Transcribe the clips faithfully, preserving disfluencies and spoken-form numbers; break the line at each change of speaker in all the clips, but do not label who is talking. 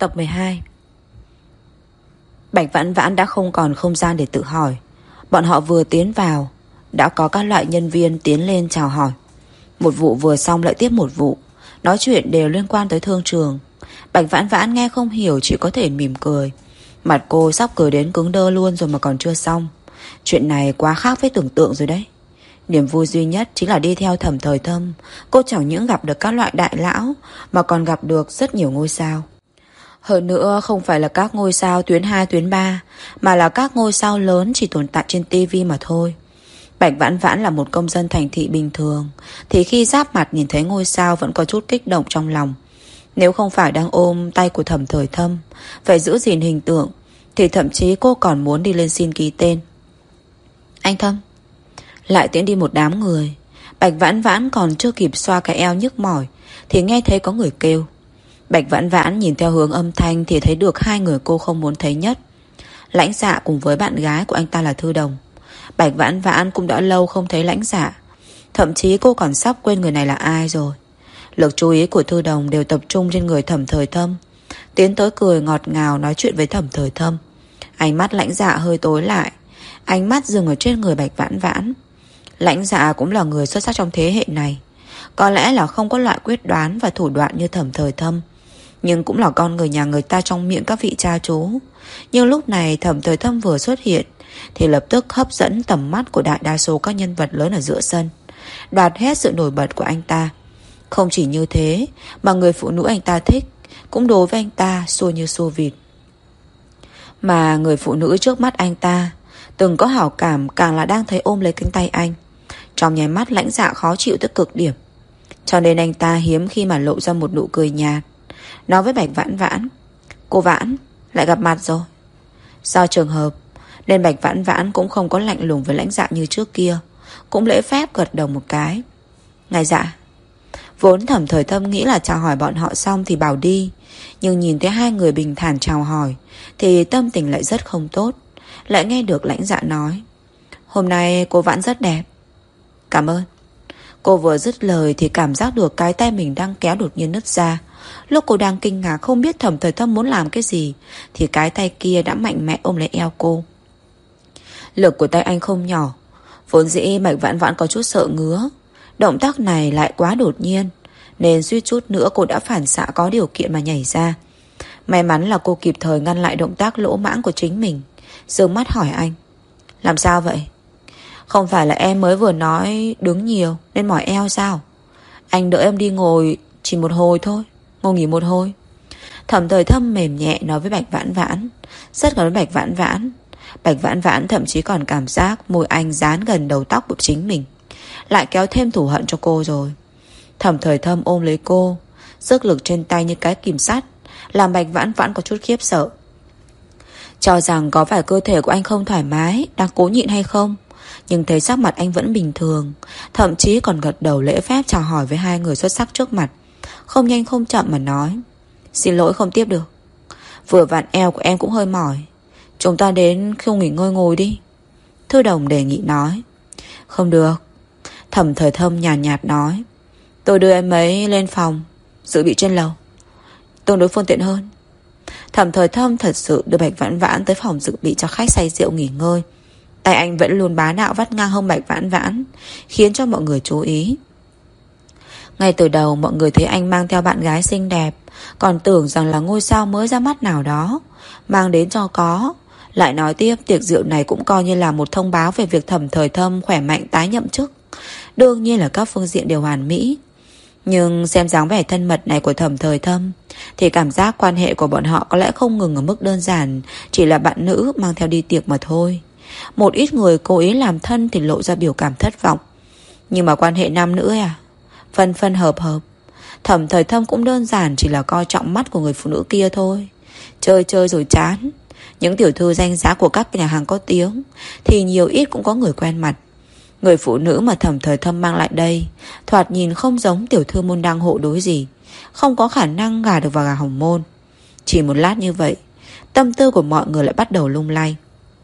Tập mười hai. Bạch Vãn Vãn đã không còn không gian để tự hỏi. Bọn họ vừa tiến vào, đã có các loại nhân viên tiến lên chào hỏi. Một vụ vừa xong lại tiếp một vụ, nói chuyện đều liên quan tới thương trường. Bạch Vãn Vãn nghe không hiểu, chỉ có thể mỉm cười. Mặt cô sắp cười đến cứng đơ luôn rồi mà còn chưa xong. Chuyện này quá khác với tưởng tượng rồi đấy. Niềm vui duy nhất chính là đi theo Thẩm Thời Thâm. Cô chẳng những gặp được các loại đại lão, mà còn gặp được rất nhiều ngôi sao. Hơn nữa không phải là các ngôi sao tuyến hai tuyến ba, mà là các ngôi sao lớn chỉ tồn tại trên tivi mà thôi. Bạch Vãn Vãn là một công dân thành thị bình thường, thì khi giáp mặt nhìn thấy ngôi sao vẫn có chút kích động trong lòng. Nếu không phải đang ôm tay của Thẩm Thời Thâm, phải giữ gìn hình tượng, thì thậm chí cô còn muốn đi lên xin ký tên. Anh Thâm. Lại tiến đi một đám người. Bạch Vãn Vãn còn chưa kịp xoa cái eo nhức mỏi thì nghe thấy có người kêu. Bạch Vãn Vãn nhìn theo hướng âm thanh thì thấy được hai người cô không muốn thấy nhất. Lãnh Dạ cùng với bạn gái của anh ta là Thư Đồng. Bạch Vãn Vãn cũng đã lâu không thấy Lãnh Dạ, thậm chí cô còn sắp quên người này là ai rồi. Lực chú ý của Thư Đồng đều tập trung trên người Thẩm Thời Thâm, tiến tới cười ngọt ngào nói chuyện với Thẩm Thời Thâm. Ánh mắt Lãnh Dạ hơi tối lại, ánh mắt dừng ở trên người Bạch Vãn Vãn. Lãnh Dạ cũng là người xuất sắc trong thế hệ này, có lẽ là không có loại quyết đoán và thủ đoạn như Thẩm Thời Thâm, nhưng cũng là con người nhà người ta trong miệng các vị cha chú. Nhưng lúc này Thẩm Thời Thâm vừa xuất hiện thì lập tức hấp dẫn tầm mắt của đại đa số các nhân vật lớn ở giữa sân, đoạt hết sự nổi bật của anh ta. Không chỉ như thế, mà người phụ nữ anh ta thích cũng đối với anh ta xua như xua vịt. Mà người phụ nữ trước mắt anh ta từng có hảo cảm càng là đang thấy ôm lấy cánh tay anh. Trong nháy mắt Lãnh Dạ khó chịu tới cực điểm, cho nên anh ta hiếm khi mà lộ ra một nụ cười nhạt, nói với Bạch Vãn Vãn: Cô Vãn, lại gặp mặt rồi. Do trường hợp nên Bạch Vãn Vãn cũng không có lạnh lùng với Lãnh Dạ như trước kia, cũng lễ phép gật đầu một cái. Ngài Dạ. Vốn Thẩm Thời Thâm nghĩ là chào hỏi bọn họ xong thì bảo đi, nhưng nhìn thấy hai người bình thản chào hỏi thì tâm tình lại rất không tốt. Lại nghe được Lãnh Dạ nói: Hôm nay cô Vãn rất đẹp. Cảm ơn. Cô vừa dứt lời thì cảm giác được cái tay mình đang kéo đột nhiên nứt ra. Lúc cô đang kinh ngạc không biết Thẩm Thời Thâm muốn làm cái gì, thì cái tay kia đã mạnh mẽ ôm lấy eo cô. Lực của tay anh không nhỏ, vốn dĩ Bạch Vãn Vãn có chút sợ ngứa. Động tác này lại quá đột nhiên, nên suýt chút nữa cô đã phản xạ có điều kiện mà nhảy ra. May mắn là cô kịp thời ngăn lại động tác lỗ mãng của chính mình, giương mắt hỏi anh: Làm sao vậy? Không phải là em mới vừa nói đứng nhiều nên mỏi eo sao? Anh đợi em đi ngồi chỉ một hồi thôi, ngồi nghỉ một hồi. Thẩm Thời Thâm mềm nhẹ nói với Bạch Vãn Vãn, rất gần với Bạch Vãn Vãn. Bạch Vãn Vãn thậm chí còn cảm giác môi anh dán gần đầu tóc của chính mình, lại kéo thêm thù hận cho cô rồi. Thẩm Thời Thâm ôm lấy cô, sức lực trên tay như cái kìm sắt, làm Bạch Vãn Vãn có chút khiếp sợ, cho rằng có phải cơ thể của anh không thoải mái, đang cố nhịn hay không. Nhưng thấy sắc mặt anh vẫn bình thường, thậm chí còn gật đầu lễ phép chào hỏi với hai người xuất sắc trước mặt, không nhanh không chậm mà nói: Xin lỗi không tiếp được, vừa vặn eo của em cũng hơi mỏi, chúng ta đến không nghỉ ngơi ngồi đi. Thư Đồng đề nghị nói. Không được. Thẩm Thời Thâm nhàn nhạt, nhạt nói: Tôi đưa em ấy lên phòng dự bị trên lầu, tương đối phương tiện hơn. Thẩm Thời Thâm thật sự đưa Bạch Vãn Vãn tới phòng dự bị cho khách say rượu nghỉ ngơi. Tay anh vẫn luôn bá đạo vắt ngang hông Bạch Vãn Vãn, khiến cho mọi người chú ý. Ngay từ đầu mọi người thấy anh mang theo bạn gái xinh đẹp, còn tưởng rằng là ngôi sao mới ra mắt nào đó, mang đến cho có. Lại nói tiếp, tiệc rượu này cũng coi như là một thông báo về việc Thẩm Thời Thâm khỏe mạnh tái nhậm chức. Đương nhiên là các phương diện đều hoàn mỹ. Nhưng xem dáng vẻ thân mật này của Thẩm Thời Thâm thì cảm giác quan hệ của bọn họ có lẽ không ngừng ở mức đơn giản chỉ là bạn nữ mang theo đi tiệc mà thôi. Một ít người cố ý làm thân thì lộ ra biểu cảm thất vọng. Nhưng mà quan hệ nam nữ à, phân phân hợp hợp. Thẩm Thời Thâm cũng đơn giản chỉ là coi trọng mắt của người phụ nữ kia thôi. Chơi chơi rồi chán. Những tiểu thư danh giá của các nhà hàng có tiếng thì nhiều ít cũng có người quen mặt. Người phụ nữ mà Thẩm Thời Thâm mang lại đây thoạt nhìn không giống tiểu thư môn đăng hộ đối gì, không có khả năng gả được vào gà hồng môn. Chỉ một lát như vậy, tâm tư của mọi người lại bắt đầu lung lay.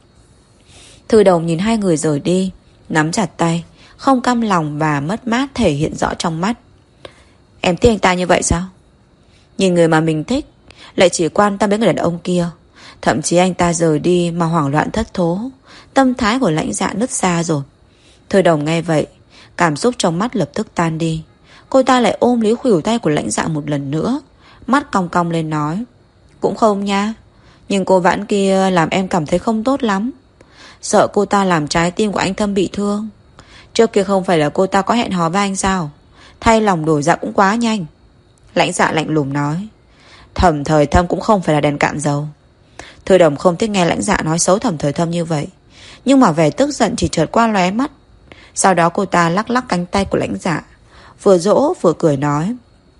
Thư Đồng nhìn hai người rời đi, nắm chặt tay, không cam lòng và mất mát thể hiện rõ trong mắt. Em thích anh ta như vậy sao? Nhìn người mà mình thích lại chỉ quan tâm đến người đàn ông kia. Thậm chí anh ta rời đi mà hoảng loạn thất thố. Tâm thái của Lãnh Dạ nứt ra rồi. Thôi Đồng nghe vậy, cảm xúc trong mắt lập tức tan đi. Cô ta lại ôm lấy khuỷu tay của Lãnh Dạ một lần nữa, mắt cong cong lên nói: Cũng không nha, nhưng cô Vãn kia làm em cảm thấy không tốt lắm. Sợ cô ta làm trái tim của anh Thâm bị thương. Trước kia không phải là cô ta có hẹn hò với anh sao? Thay lòng đổi dạ cũng quá nhanh. Lãnh Dạ lạnh lùng nói: Thẩm Thời Thâm cũng không phải là đèn cạn dầu. Thôi Đồng không thích nghe Lãnh Dạ nói xấu Thẩm Thời Thâm như vậy, nhưng mà vẻ tức giận chỉ chợt qua lóe mắt. Sau đó cô ta lắc lắc cánh tay của Lãnh Dạ, vừa dỗ vừa cười nói: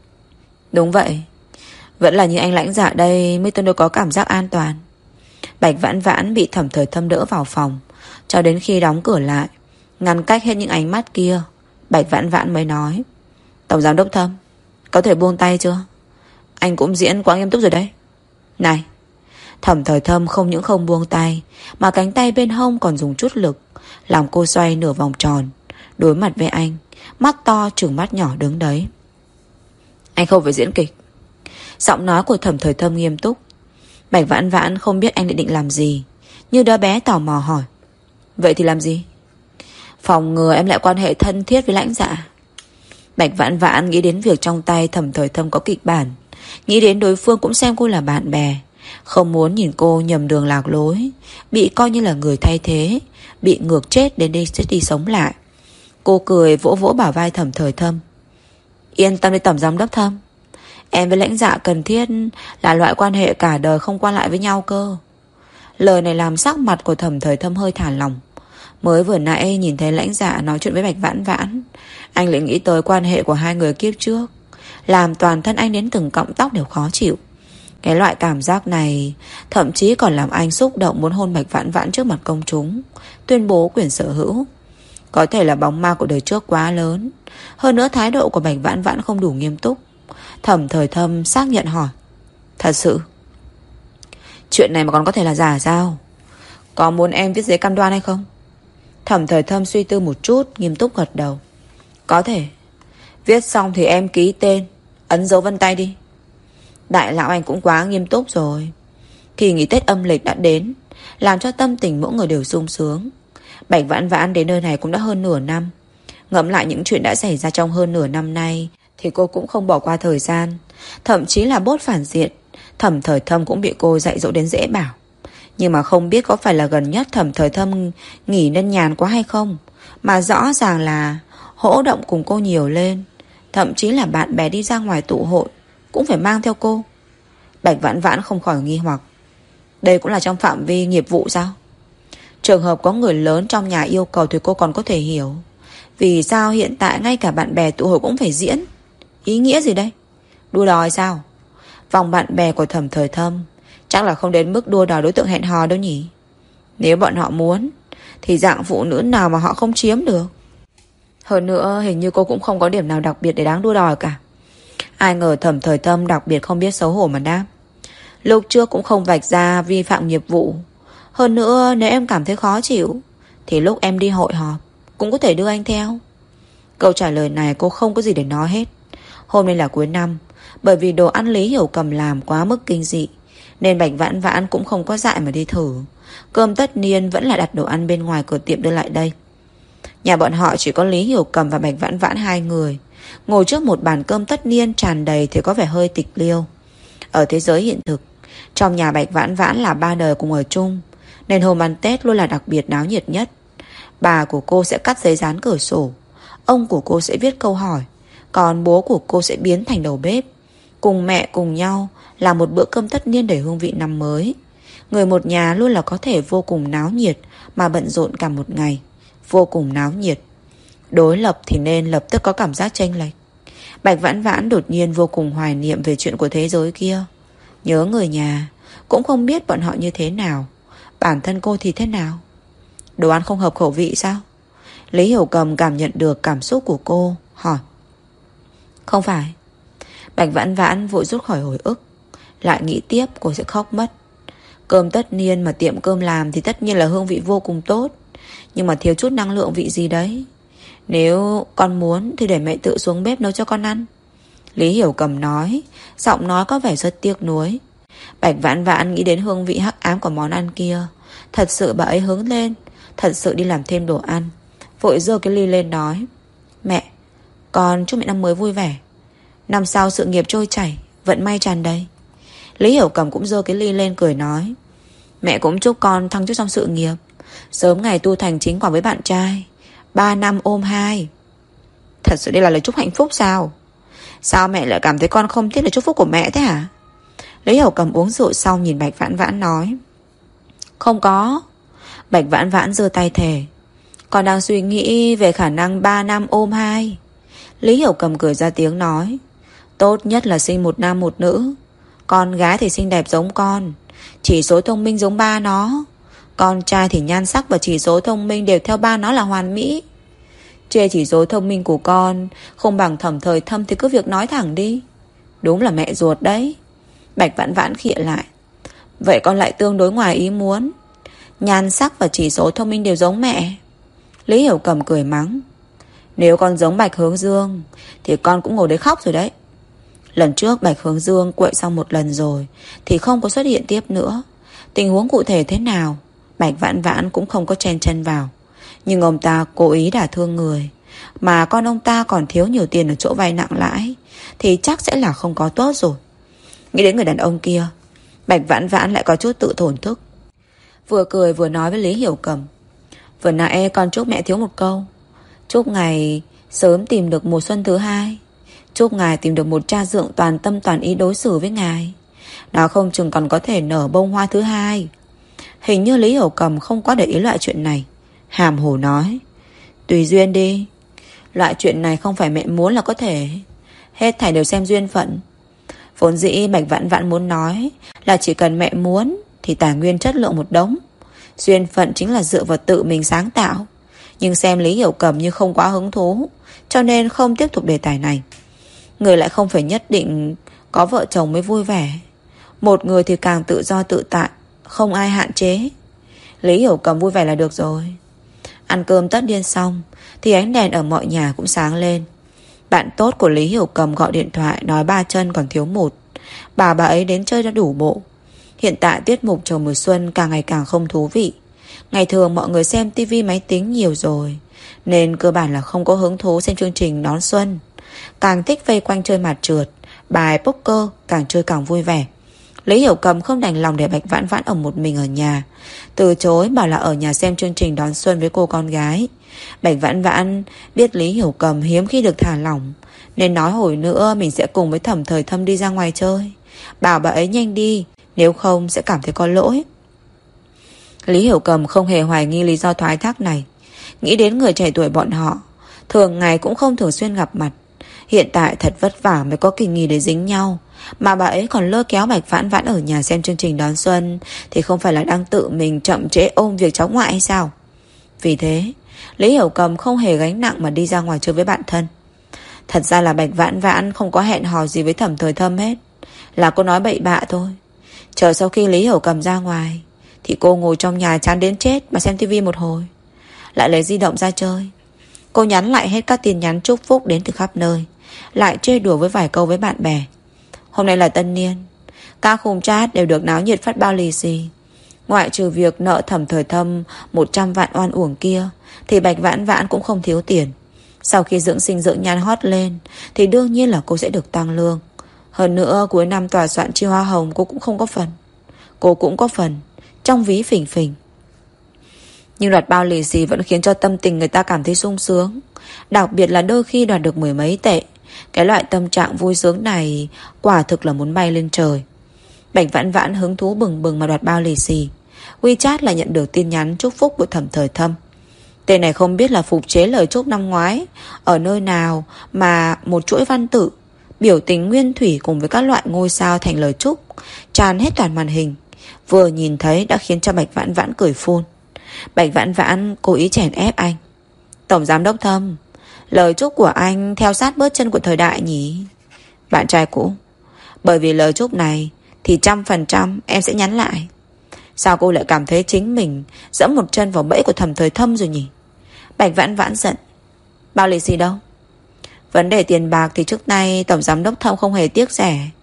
Đúng vậy, vẫn là như anh Lãnh Dạ đây mới tương đối có cảm giác an toàn. Bạch Vãn Vãn bị Thẩm Thời Thâm đỡ vào phòng, cho đến khi đóng cửa lại, ngăn cách hết những ánh mắt kia, Bạch Vãn Vãn mới nói: Tổng giám đốc Thâm, có thể buông tay chưa? Anh cũng diễn quá nghiêm túc rồi đấy. Này! Thẩm Thời Thâm không những không buông tay, mà cánh tay bên hông còn dùng chút lực, làm cô xoay nửa vòng tròn, đối mặt với anh, mắt to trừng mắt nhỏ đứng đấy. Anh không phải diễn kịch. Giọng nói của Thẩm Thời Thâm nghiêm túc. Bạch Vãn Vãn không biết anh định định làm gì, như đứa bé tò mò hỏi: Vậy thì làm gì? Phòng ngừa em lại quan hệ thân thiết với Lãnh Dạ. Bạch Vãn Vãn nghĩ đến việc trong tay Thẩm Thời Thâm có kịch bản, nghĩ đến đối phương cũng xem cô là bạn bè, không muốn nhìn cô nhầm đường lạc lối, bị coi như là người thay thế, bị ngược chết đến đi chết đi sống lại. Cô cười vỗ vỗ bả vai Thẩm Thời Thâm: Yên tâm đi Tổng giám đốc Thâm, em với Lãnh Dạ cần thiết là loại quan hệ cả đời không qua lại với nhau cơ. Lời này làm sắc mặt của Thẩm Thời Thâm hơi thả lỏng. Mới vừa nãy nhìn thấy Lãnh Dạ nói chuyện với Bạch Vãn Vãn, anh lại nghĩ tới quan hệ của hai người kiếp trước, làm toàn thân anh đến từng cọng tóc đều khó chịu. Cái loại cảm giác này thậm chí còn làm anh xúc động muốn hôn Bạch Vãn Vãn trước mặt công chúng, tuyên bố quyền sở hữu. Có thể là bóng ma của đời trước quá lớn, hơn nữa thái độ của Bạch Vãn Vãn không đủ nghiêm túc. Thẩm Thời Thâm xác nhận hỏi: Thật sự? Chuyện này mà còn có thể là giả sao? Có muốn em viết giấy cam đoan hay không? Thẩm Thời Thâm suy tư một chút, nghiêm túc gật đầu: Có thể. Viết xong thì em ký tên, ấn dấu vân tay đi. Đại lão anh cũng quá nghiêm túc rồi. Kỳ nghỉ Tết âm lịch đã đến, làm cho tâm tình mỗi người đều sung sướng. Bạch Vãn Vãn đến nơi này cũng đã hơn nửa năm. Ngẫm lại những chuyện đã xảy ra trong hơn nửa năm nay thì cô cũng không bỏ qua thời gian. Thậm chí là bốt phản diện, Thẩm Thời Thâm cũng bị cô dạy dỗ đến dễ bảo. Nhưng mà không biết có phải là gần nhất Thẩm Thời Thâm nghỉ nên nhàn quá hay không, mà rõ ràng là hỗ động cùng cô nhiều lên. Thậm chí là bạn bè đi ra ngoài tụ hội cũng phải mang theo cô. Bạch Vãn Vãn không khỏi nghi hoặc: Đây cũng là trong phạm vi nghiệp vụ sao? Trường hợp có người lớn trong nhà yêu cầu thì cô còn có thể hiểu. Vì sao hiện tại ngay cả bạn bè tụ hội cũng phải diễn? Ý nghĩa gì đây? Đua đòi sao? Vòng bạn bè của Thẩm Thời Thâm chắc là không đến mức đua đòi đối tượng hẹn hò đâu nhỉ? Nếu bọn họ muốn thì dạng phụ nữ nào mà họ không chiếm được? Hơn nữa hình như cô cũng không có điểm nào đặc biệt để đáng đua đòi cả. Ai ngờ Thẩm Thời Thâm đặc biệt không biết xấu hổ mà đáp: Lúc trước cũng không vạch ra vi phạm nghiệp vụ. Hơn nữa nếu em cảm thấy khó chịu thì lúc em đi hội họp cũng có thể đưa anh theo. Câu trả lời này cô không có gì để nói hết. Hôm nay là cuối năm, bởi vì đồ ăn Lý Hiểu Cầm làm quá mức kinh dị nên Bạch Vãn Vãn cũng không có dại mà đi thử. Cơm tất niên vẫn là đặt đồ ăn bên ngoài cửa tiệm đưa lại đây. Nhà bọn họ chỉ có Lý Hiểu Cầm và Bạch Vãn Vãn hai người, ngồi trước một bàn cơm tất niên tràn đầy thì có vẻ hơi tịch liêu. Ở thế giới hiện thực, trong nhà Bạch Vãn Vãn là ba đời cùng ở chung, nên hôm ăn Tết luôn là đặc biệt náo nhiệt nhất. Bà của cô sẽ cắt giấy dán cửa sổ, ông của cô sẽ viết câu hỏi, còn bố của cô sẽ biến thành đầu bếp. Cùng mẹ cùng nhau làm một bữa cơm tất niên đầy hương vị năm mới. Người một nhà luôn là có thể vô cùng náo nhiệt mà bận rộn cả một ngày. Vô cùng náo nhiệt. Đối lập thì nên lập tức có cảm giác chênh lệch. Bạch Vãn Vãn đột nhiên vô cùng hoài niệm về chuyện của thế giới kia. Nhớ người nhà, cũng không biết bọn họ như thế nào, bản thân cô thì thế nào. Đồ ăn không hợp khẩu vị sao? Lý Hiểu Cầm cảm nhận được cảm xúc của cô, hỏi. Không phải. Bạch Vãn Vãn vội rút khỏi hồi ức, lại nghĩ tiếp cô sẽ khóc mất. Cơm tất niên mà tiệm cơm làm thì tất nhiên là hương vị vô cùng tốt, nhưng mà thiếu chút năng lượng vị gì đấy. Nếu con muốn thì để mẹ tự xuống bếp nấu cho con ăn. Lý Hiểu Cầm nói, giọng nói có vẻ rất tiếc nuối. Bạch Vãn Vãn nghĩ đến hương vị hắc ám của món ăn kia. Thật sự bà ấy hứng lên, thật sự đi làm thêm đồ ăn. Vội giơ cái ly lên nói: Mẹ, con chúc mẹ năm mới vui vẻ, năm sau sự nghiệp trôi chảy, vận may tràn đầy. Lý Hiểu Cầm cũng giơ cái ly lên cười nói: Mẹ cũng chúc con thăng chức trong sự nghiệp, sớm ngày tu thành chính quả với bạn trai, Ba năm ôm hai. Thật sự đây là lời chúc hạnh phúc sao? Sao mẹ lại cảm thấy con không tiếc lời chúc phúc của mẹ thế hả? Lý Hiểu Cầm uống rượu xong nhìn Bạch Vãn Vãn nói: Không có. Bạch Vãn Vãn giơ tay thề: Con đang suy nghĩ về khả năng ba năm ôm hai. Lý Hiểu Cầm cười ra tiếng nói: Tốt nhất là sinh một nam một nữ. Con gái thì xinh đẹp giống con, chỉ số thông minh giống ba nó. Con trai thì nhan sắc và chỉ số thông minh đều theo ba nó là hoàn mỹ. Chê chỉ số thông minh của con không bằng Thẩm Thời Thâm thì cứ việc nói thẳng đi. Đúng là mẹ ruột đấy. Bạch Vãn Vãn khịa lại: Vậy con lại tương đối ngoài ý muốn, nhan sắc và chỉ số thông minh đều giống mẹ. Lý Hiểu Cầm cười mắng: Nếu con giống Bạch Hướng Dương thì con cũng ngồi đấy khóc rồi đấy. Lần trước Bạch Hướng Dương quậy xong một lần rồi thì không có xuất hiện tiếp nữa. Tình huống cụ thể thế nào Bạch Vãn Vãn cũng không có chen chân vào. Nhưng ông ta cố ý đả thương người, mà con ông ta còn thiếu nhiều tiền ở chỗ vay nặng lãi, thì chắc sẽ là không có tốt rồi. Nghĩ đến người đàn ông kia, Bạch Vãn Vãn lại có chút tự thổn thức. Vừa cười vừa nói với Lý Hiểu Cầm: Vừa nãy con chúc mẹ thiếu một câu. Chúc ngài sớm tìm được mùa xuân thứ hai. Chúc ngài tìm được một cha dượng toàn tâm toàn ý đối xử với ngài. Nó không chừng còn có thể nở bông hoa thứ hai. Hình như Lý Hiểu Cầm không có để ý loại chuyện này, hàm hồ nói: Tùy duyên đi. Loại chuyện này không phải mẹ muốn là có thể. Hết thảy đều xem duyên phận. Vốn dĩ Bạch Vãn Vãn muốn nói là chỉ cần mẹ muốn thì tài nguyên chất lượng một đống, duyên phận chính là dựa vào tự mình sáng tạo. Nhưng xem Lý Hiểu Cầm như không quá hứng thú, cho nên không tiếp tục đề tài này. Người lại không phải nhất định có vợ chồng mới vui vẻ. Một người thì càng tự do tự tại, không ai hạn chế. Lý Hiểu Cầm vui vẻ là được rồi. Ăn cơm tất niên xong thì ánh đèn ở mọi nhà cũng sáng lên. Bạn tốt của Lý Hiểu Cầm gọi điện thoại nói ba chân còn thiếu một, bà bà ấy đến chơi đã đủ bộ. Hiện tại tiết mục Chầu Mùa Xuân càng ngày càng không thú vị. Ngày thường mọi người xem tivi máy tính nhiều rồi, nên cơ bản là không có hứng thú xem chương trình đón xuân. Càng thích vây quanh chơi mặt trượt, bài poker, càng chơi càng vui vẻ. Lý Hiểu Cầm không đành lòng để Bạch Vãn Vãn ở một mình ở nhà, từ chối bảo là ở nhà xem chương trình đón xuân với cô con gái. Bạch Vãn Vãn biết Lý Hiểu Cầm hiếm khi được thả lỏng, nên nói hồi nữa mình sẽ cùng với Thẩm Thời Thâm đi ra ngoài chơi, bảo bà ấy nhanh đi, nếu không sẽ cảm thấy có lỗi. Lý Hiểu Cầm không hề hoài nghi lý do thoái thác này. Nghĩ đến người trẻ tuổi bọn họ thường ngày cũng không thường xuyên gặp mặt, hiện tại thật vất vả mới có kỳ nghỉ để dính nhau, mà bà ấy còn lôi kéo Bạch Vãn Vãn ở nhà xem chương trình đón xuân, thì không phải là đang tự mình chậm trễ ôm việc cháu ngoại hay sao? Vì thế Lý Hiểu Cầm không hề gánh nặng mà đi ra ngoài chơi với bạn thân. Thật ra là Bạch Vãn Vãn không có hẹn hò gì với Thẩm Thời Thâm hết, là cô nói bậy bạ thôi. Chờ sau khi Lý Hiểu Cầm ra ngoài thì cô ngồi trong nhà chán đến chết mà xem tivi một hồi, lại lấy di động ra chơi. Cô nhắn lại hết các tin nhắn chúc phúc đến từ khắp nơi, lại chơi đùa với vài câu với bạn bè. Hôm nay là tân niên, các khung chat đều được náo nhiệt phát bao lì xì. Ngoại trừ việc nợ Thẩm Thời Thâm một trăm vạn oan uổng kia, thì Bạch Vãn Vãn cũng không thiếu tiền. Sau khi dưỡng sinh dưỡng nhan hot lên thì đương nhiên là cô sẽ được tăng lương. Hơn nữa cuối năm tòa soạn chi hoa hồng cô cũng không có phần. Cô cũng có phần, trong ví phình phình. Nhưng đoạt bao lì xì vẫn khiến cho tâm tình người ta cảm thấy sung sướng. Đặc biệt là đôi khi đoạt được mười mấy tệ. Cái loại tâm trạng vui sướng này quả thực là muốn bay lên trời. Bạch Vãn Vãn hứng thú bừng bừng mà đoạt bao lì xì. WeChat là nhận được tin nhắn chúc phúc của Thẩm Thời Thâm. Tên này không biết là phục chế lời chúc năm ngoái ở nơi nào mà một chuỗi văn tự, biểu tình nguyên thủy cùng với các loại ngôi sao thành lời chúc tràn hết toàn màn hình. Vừa nhìn thấy đã khiến cho Bạch Vãn Vãn cười phun. Bạch Vãn Vãn cố ý chèn ép anh: Tổng giám đốc Thâm, lời chúc của anh theo sát bước chân của thời đại nhỉ? Bạn trai cũ: Bởi vì lời chúc này thì trăm phần trăm em sẽ nhắn lại. Sao cô lại cảm thấy chính mình dẫm một chân vào bẫy của Thẩm Thời Thâm rồi nhỉ? Bạch Vãn Vãn giận: Bao lì xì đâu? Vấn đề tiền bạc thì trước nay Tổng giám đốc Thâm không hề tiếc rẻ.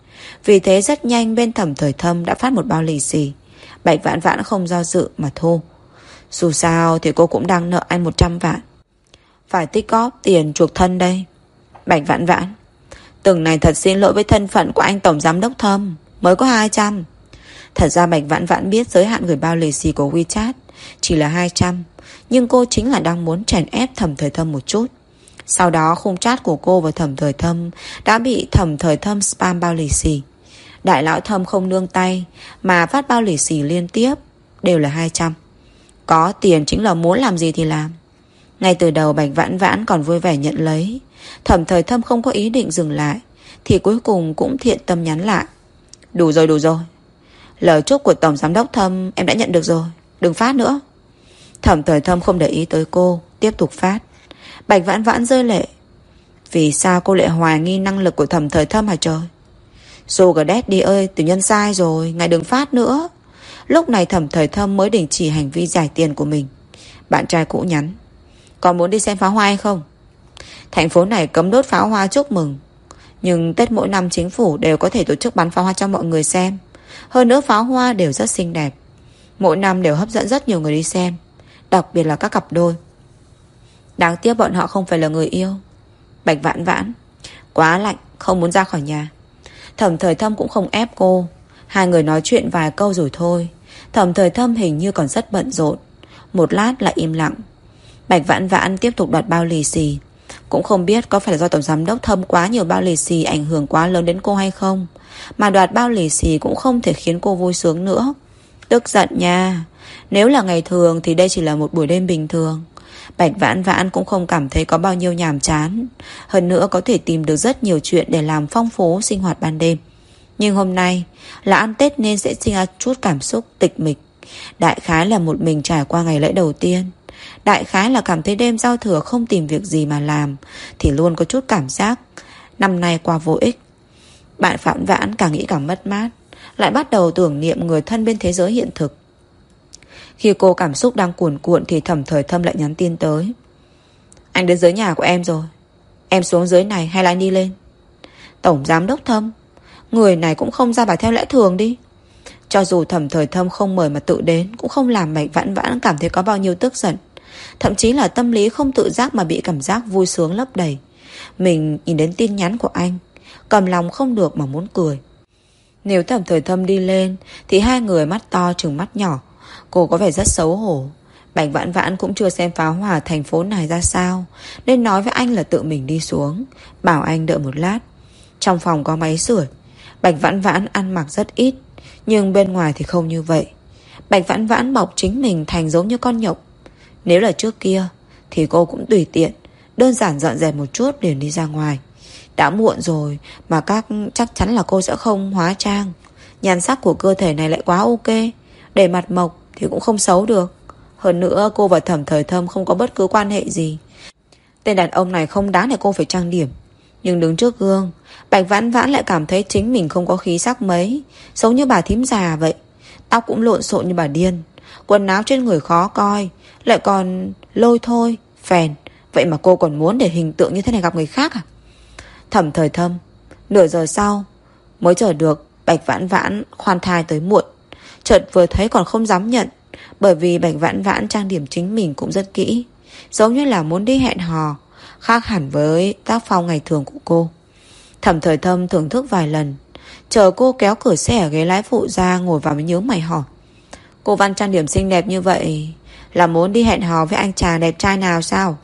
Vì thế rất nhanh bên Thẩm Thời Thâm đã phát một bao lì xì. Bạch Vãn Vãn không do dự mà thu. Dù sao thì cô cũng đang nợ anh một trăm vạn, phải tích góp tiền chuộc thân đây. Bạch Vãn Vãn, từng này thật xin lỗi với thân phận của anh Tổng Giám Đốc Thâm, mới có hai trăm. Thật ra Bạch Vãn Vãn biết giới hạn gửi bao lì xì của WeChat chỉ là hai trăm, nhưng cô chính là đang muốn chèn ép Thẩm Thời Thâm một chút. Sau đó khung chat của cô và Thẩm Thời Thâm đã bị Thẩm Thời Thâm spam bao lì xì. Đại lão Thâm không nương tay mà phát bao lì xì liên tiếp, đều là hai trăm. Có tiền chính là muốn làm gì thì làm. Ngay từ đầu Bạch Vãn Vãn còn vui vẻ nhận lấy. Thẩm Thời Thâm không có ý định dừng lại thì cuối cùng cũng thiện tâm nhắn lại. Đủ rồi đủ rồi, lời chúc của Tổng Giám Đốc Thâm em đã nhận được rồi, đừng phát nữa. Thẩm Thời Thâm không để ý tới cô, tiếp tục phát. Bạch Vãn Vãn rơi lệ. Vì sao cô lại hoài nghi năng lực của Thẩm Thời Thâm hả trời? Sugar Daddy ơi, tiểu nhân sai rồi, ngài đừng phát nữa. Lúc này Thẩm Thời Thâm mới đình chỉ hành vi giải tiền của mình. Bạn trai cũ nhắn, còn muốn đi xem pháo hoa hay không? Thành phố này cấm đốt pháo hoa chúc mừng, nhưng Tết mỗi năm chính phủ đều có thể tổ chức bắn pháo hoa cho mọi người xem. Hơn nữa pháo hoa đều rất xinh đẹp, mỗi năm đều hấp dẫn rất nhiều người đi xem, đặc biệt là các cặp đôi. Đáng tiếc bọn họ không phải là người yêu. Bạch Vãn Vãn, quá lạnh, không muốn ra khỏi nhà. Thẩm Thời Thâm cũng không ép cô. Hai người nói chuyện vài câu rồi thôi. Thẩm Thời Thâm hình như còn rất bận rộn. Một lát lại im lặng. Bạch Vãn Vãn tiếp tục đoạt bao lì xì. Cũng không biết có phải là do Tổng Giám Đốc Thâm quá nhiều bao lì xì ảnh hưởng quá lớn đến cô hay không, mà đoạt bao lì xì cũng không thể khiến cô vui sướng nữa. Tức giận nha. Nếu là ngày thường thì đây chỉ là một buổi đêm bình thường. Bạch Vãn Vãn cũng không cảm thấy có bao nhiêu nhàm chán. Hơn nữa có thể tìm được rất nhiều chuyện để làm phong phú sinh hoạt ban đêm. Nhưng hôm nay là ăn Tết nên sẽ sinh ra chút cảm xúc tịch mịch. Đại khái là một mình trải qua ngày lễ đầu tiên. Đại khái là cảm thấy đêm giao thừa không tìm việc gì mà làm thì luôn có chút cảm giác năm nay qua vô ích. Bạn Vãn Vãn càng nghĩ càng mất mát, lại bắt đầu tưởng niệm người thân bên thế giới hiện thực. Khi cô cảm xúc đang cuồn cuộn thì Thẩm Thời Thâm lại nhắn tin tới. Anh đến dưới nhà của em rồi, em xuống dưới này hay là anh đi lên? Tổng Giám Đốc Thâm, người này cũng không ra bài theo lẽ thường đi. Cho dù Thẩm Thời Thâm không mời mà tự đến cũng không làm Bạch Vãn Vãn cảm thấy có bao nhiêu tức giận. Thậm chí là tâm lý không tự giác mà bị cảm giác vui sướng lấp đầy. Mình nhìn đến tin nhắn của anh, cầm lòng không được mà muốn cười. Nếu Thẩm Thời Thâm đi lên thì hai người mắt to trừng mắt nhỏ. Cô có vẻ rất xấu hổ. Bạch Vãn Vãn cũng chưa xem pháo hoa thành phố này ra sao, nên nói với anh là tự mình đi xuống, bảo anh đợi một lát. Trong phòng có máy sưởi. Bạch Vãn Vãn ăn mặc rất ít, nhưng bên ngoài thì không như vậy. Bạch Vãn Vãn bọc chính mình thành giống như con nhộng. Nếu là trước kia thì cô cũng tùy tiện, đơn giản dọn dẹp một chút liền đi ra ngoài. Đã muộn rồi mà các chắc chắn là cô sẽ không hóa trang. Nhan sắc của cơ thể này lại quá ok, để mặt mộc thì cũng không xấu được. Hơn nữa cô và Thẩm Thời Thâm không có bất cứ quan hệ gì. Tên đàn ông này không đáng để cô phải trang điểm. Nhưng đứng trước gương, Bạch Vãn Vãn lại cảm thấy chính mình không có khí sắc mấy, giống như bà thím già vậy. Tóc cũng lộn xộn như bà điên, quần áo trên người khó coi, lại còn lôi thôi, phèn. Vậy mà cô còn muốn để hình tượng như thế này gặp người khác à? Thẩm Thời Thâm nửa giờ sau mới chờ được Bạch Vãn Vãn khoan thai tới muộn. Chợt vừa thấy còn không dám nhận, bởi vì Bạch Vãn Vãn trang điểm chính mình cũng rất kỹ, giống như là muốn đi hẹn hò, khác hẳn với tác phong ngày thường của cô. Thẩm Thời Thâm thưởng thức vài lần, chờ cô kéo cửa xe ở ghế lái phụ ra ngồi vào mới nhớ mày hỏi. Cô Văn trang điểm xinh đẹp như vậy là muốn đi hẹn hò với anh chàng đẹp trai nào sao?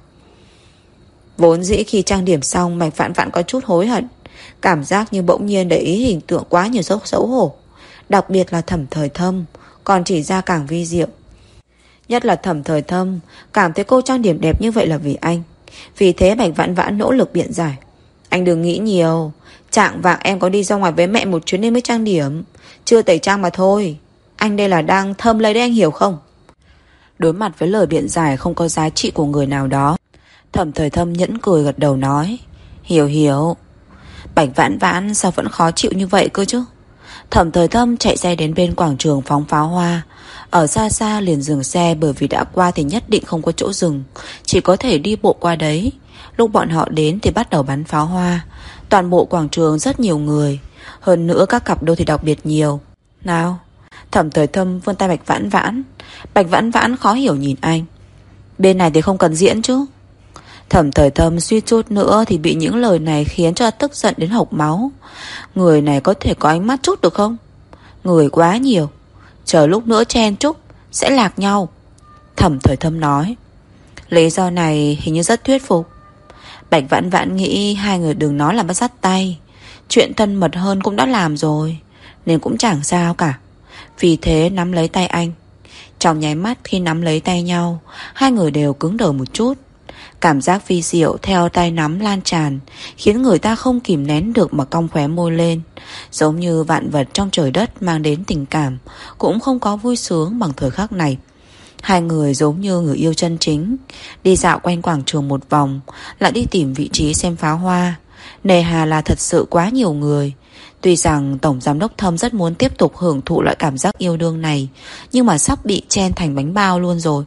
Vốn dĩ khi trang điểm xong Bạch Vãn Vãn có chút hối hận, cảm giác như bỗng nhiên để ý hình tượng quá nhiều dấu xấu hổ. Đặc biệt là Thẩm Thời Thâm còn chỉ ra càng vi diệu. Nhất là Thẩm Thời Thâm cảm thấy cô trang điểm đẹp như vậy là vì anh. Vì thế Bạch Vãn Vãn nỗ lực biện giải. Anh đừng nghĩ nhiều, trạng vạng em có đi ra ngoài với mẹ một chuyến nên mới trang điểm, chưa tẩy trang mà thôi. Anh đây là đang thơm lấy đấy, anh hiểu không? Đối mặt với lời biện giải không có giá trị của người nào đó, Thẩm Thời Thâm nhẫn cười gật đầu nói, hiểu hiểu. Bạch Vãn Vãn sao vẫn khó chịu như vậy cơ chứ? Thẩm Thời Thâm chạy xe đến bên quảng trường phóng pháo hoa. Ở xa xa liền dừng xe, bởi vì đã qua thì nhất định không có chỗ dừng, chỉ có thể đi bộ qua đấy. Lúc bọn họ đến thì bắt đầu bắn pháo hoa. Toàn bộ quảng trường rất nhiều người. Hơn nữa các cặp đôi thì đặc biệt nhiều. Nào. Thẩm Thời Thâm vươn tay Bạch Vãn Vãn. Bạch Vãn Vãn khó hiểu nhìn anh. Bên này thì không cần diễn chứ. Thẩm Thời Thâm suýt chút nữa thì bị những lời này khiến cho tức giận đến hộc máu. Người này có thể có ánh mắt chút được không? Người quá nhiều, chờ lúc nữa chen chúc sẽ lạc nhau. Thẩm Thời Thâm nói. Lý do này hình như rất thuyết phục. Bạch Vãn Vãn nghĩ hai người đừng nói là bắt dắt tay. Chuyện thân mật hơn cũng đã làm rồi, nên cũng chẳng sao cả. Vì thế nắm lấy tay anh. Trong nháy mắt khi nắm lấy tay nhau, hai người đều cứng đờ một chút. Cảm giác vi diệu theo tay nắm lan tràn, khiến người ta không kìm nén được mà cong khóe môi lên. Giống như vạn vật trong trời đất mang đến tình cảm cũng không có vui sướng bằng thời khắc này. Hai người giống như người yêu chân chính. Đi dạo quanh quảng trường một vòng, lại đi tìm vị trí xem pháo hoa. Nề hà là thật sự quá nhiều người. Tuy rằng Tổng Giám đốc Thâm rất muốn tiếp tục hưởng thụ loại cảm giác yêu đương này, nhưng mà sắp bị chen thành bánh bao luôn rồi.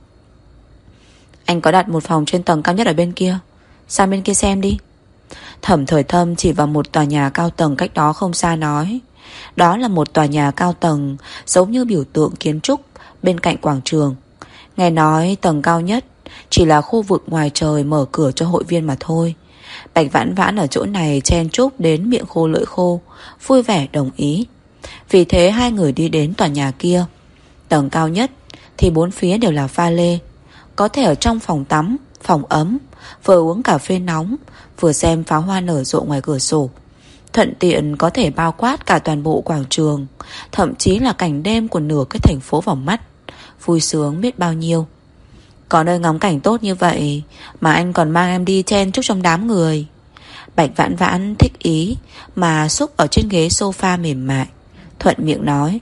Anh có đặt một phòng trên tầng cao nhất ở bên kia, sang bên kia xem đi. Thẩm Thời Thâm chỉ vào một tòa nhà cao tầng cách đó không xa nói. Đó là một tòa nhà cao tầng, giống như biểu tượng kiến trúc bên cạnh quảng trường. Nghe nói tầng cao nhất chỉ là khu vực ngoài trời mở cửa cho hội viên mà thôi. Bạch Vãn Vãn ở chỗ này chen chúc đến miệng khô lưỡi khô, vui vẻ đồng ý. Vì thế hai người đi đến tòa nhà kia. Tầng cao nhất thì bốn phía đều là pha lê. Có thể ở trong phòng tắm, phòng ấm, vừa uống cà phê nóng, vừa xem pháo hoa nở rộ ngoài cửa sổ. Thuận tiện có thể bao quát cả toàn bộ quảng trường, thậm chí là cảnh đêm của nửa cái thành phố vào mắt. Vui sướng biết bao nhiêu. Có nơi ngắm cảnh tốt như vậy mà anh còn mang em đi chen chúc trong đám người. Bạch Vãn Vãn thích ý mà xúc ở trên ghế sofa mềm mại, thuận miệng nói.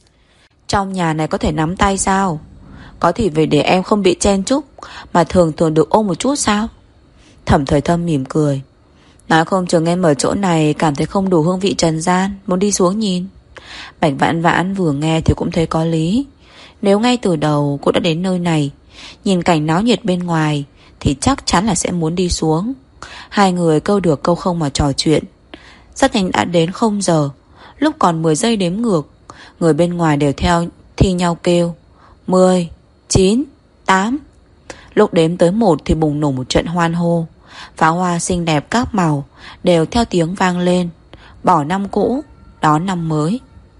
Trong nhà này có thể nắm tay sao? Có thì về để em không bị chen chúc, mà thường thường được ôm một chút sao? Thẩm Thời Thâm mỉm cười. Nói không chừng em ở chỗ này cảm thấy không đủ hương vị trần gian, muốn đi xuống nhìn. Bạch Vãn Vãn vừa nghe thì cũng thấy có lý. Nếu ngay từ đầu cô đã đến nơi này, nhìn cảnh náo nhiệt bên ngoài, thì chắc chắn là sẽ muốn đi xuống. Hai người câu được câu không mà trò chuyện. Rất nhanh đã đến không giờ. Lúc còn mười giây đếm ngược, người bên ngoài đều theo thi nhau kêu mười, chín, tám. Lúc đếm tới một thì bùng nổ một trận hoan hô. Pháo hoa xinh đẹp các màu đều theo tiếng vang lên. Bỏ năm cũ, đón năm mới.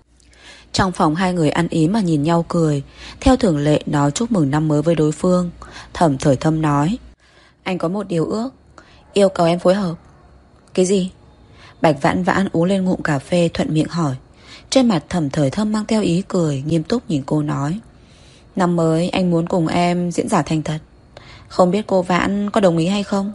Trong phòng hai người ăn ý mà nhìn nhau cười. Theo thường lệ nói chúc mừng năm mới với đối phương. Thẩm Thời Thâm nói. Anh có một điều ước, yêu cầu em phối hợp. Cái gì? Bạch Vãn Vãn uống lên ngụm cà phê thuận miệng hỏi. Trên mặt Thẩm Thời Thâm mang theo ý cười, nghiêm túc nhìn cô nói. Năm mới anh muốn cùng em diễn giả thành thật. Không biết cô Vãn có đồng ý hay không?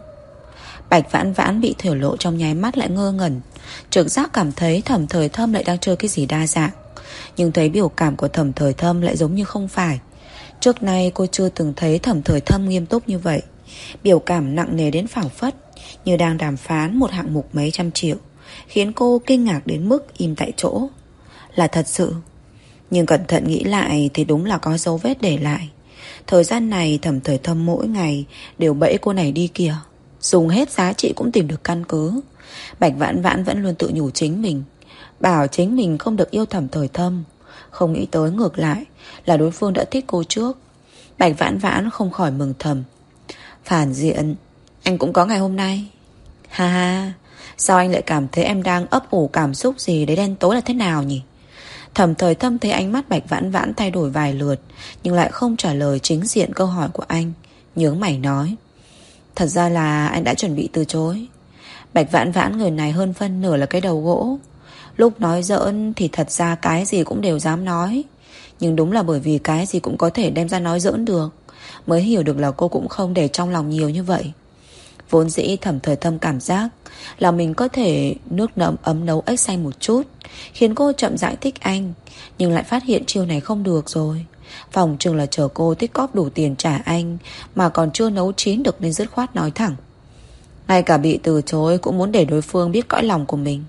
Bạch Vãn Vãn bị thổ lộ trong nháy mắt lại ngơ ngẩn. Trực giác cảm thấy Thẩm Thời Thâm lại đang chơi cái gì đa dạng. Nhưng thấy biểu cảm của Thẩm Thời Thâm lại giống như không phải. Trước nay cô chưa từng thấy Thẩm Thời Thâm nghiêm túc như vậy. Biểu cảm nặng nề đến phảng phất, như đang đàm phán một hạng mục mấy trăm triệu, khiến cô kinh ngạc đến mức im tại chỗ. Là thật sự. Nhưng cẩn thận nghĩ lại thì đúng là có dấu vết để lại. Thời gian này Thẩm Thời Thâm mỗi ngày đều bẫy cô này đi kìa. Dùng hết giá trị cũng tìm được căn cứ. Bạch Vãn Vãn vẫn luôn tự nhủ chính mình, bảo chính mình không được yêu Thẩm Thời Thâm. Không nghĩ tới ngược lại là đối phương đã thích cô trước. Bạch Vãn Vãn không khỏi mừng thầm. Phản diện, anh cũng có ngày hôm nay. Ha ha, sao anh lại cảm thấy em đang ấp ủ cảm xúc gì đấy đen tối là thế nào nhỉ? Thẩm Thời Thâm thấy ánh mắt Bạch Vãn Vãn thay đổi vài lượt, nhưng lại không trả lời chính diện câu hỏi của anh. Nhướng mày nói. Thật ra là anh đã chuẩn bị từ chối. Bạch Vãn Vãn người này hơn phân nửa là cái đầu gỗ. Lúc nói giỡn thì thật ra cái gì cũng đều dám nói. Nhưng đúng là bởi vì cái gì cũng có thể đem ra nói giỡn được, mới hiểu được là cô cũng không để trong lòng nhiều như vậy. Vốn dĩ Thẩm Thời Thâm cảm giác là mình có thể nước nấm ấm nấu ếch xanh một chút, khiến cô chậm rãi thích anh. Nhưng lại phát hiện chiêu này không được rồi. Phòng chừng là chờ cô tích cóp đủ tiền trả anh, mà còn chưa nấu chín được nên dứt khoát nói thẳng. Ngay cả bị từ chối cũng muốn để đối phương biết cõi lòng của mình.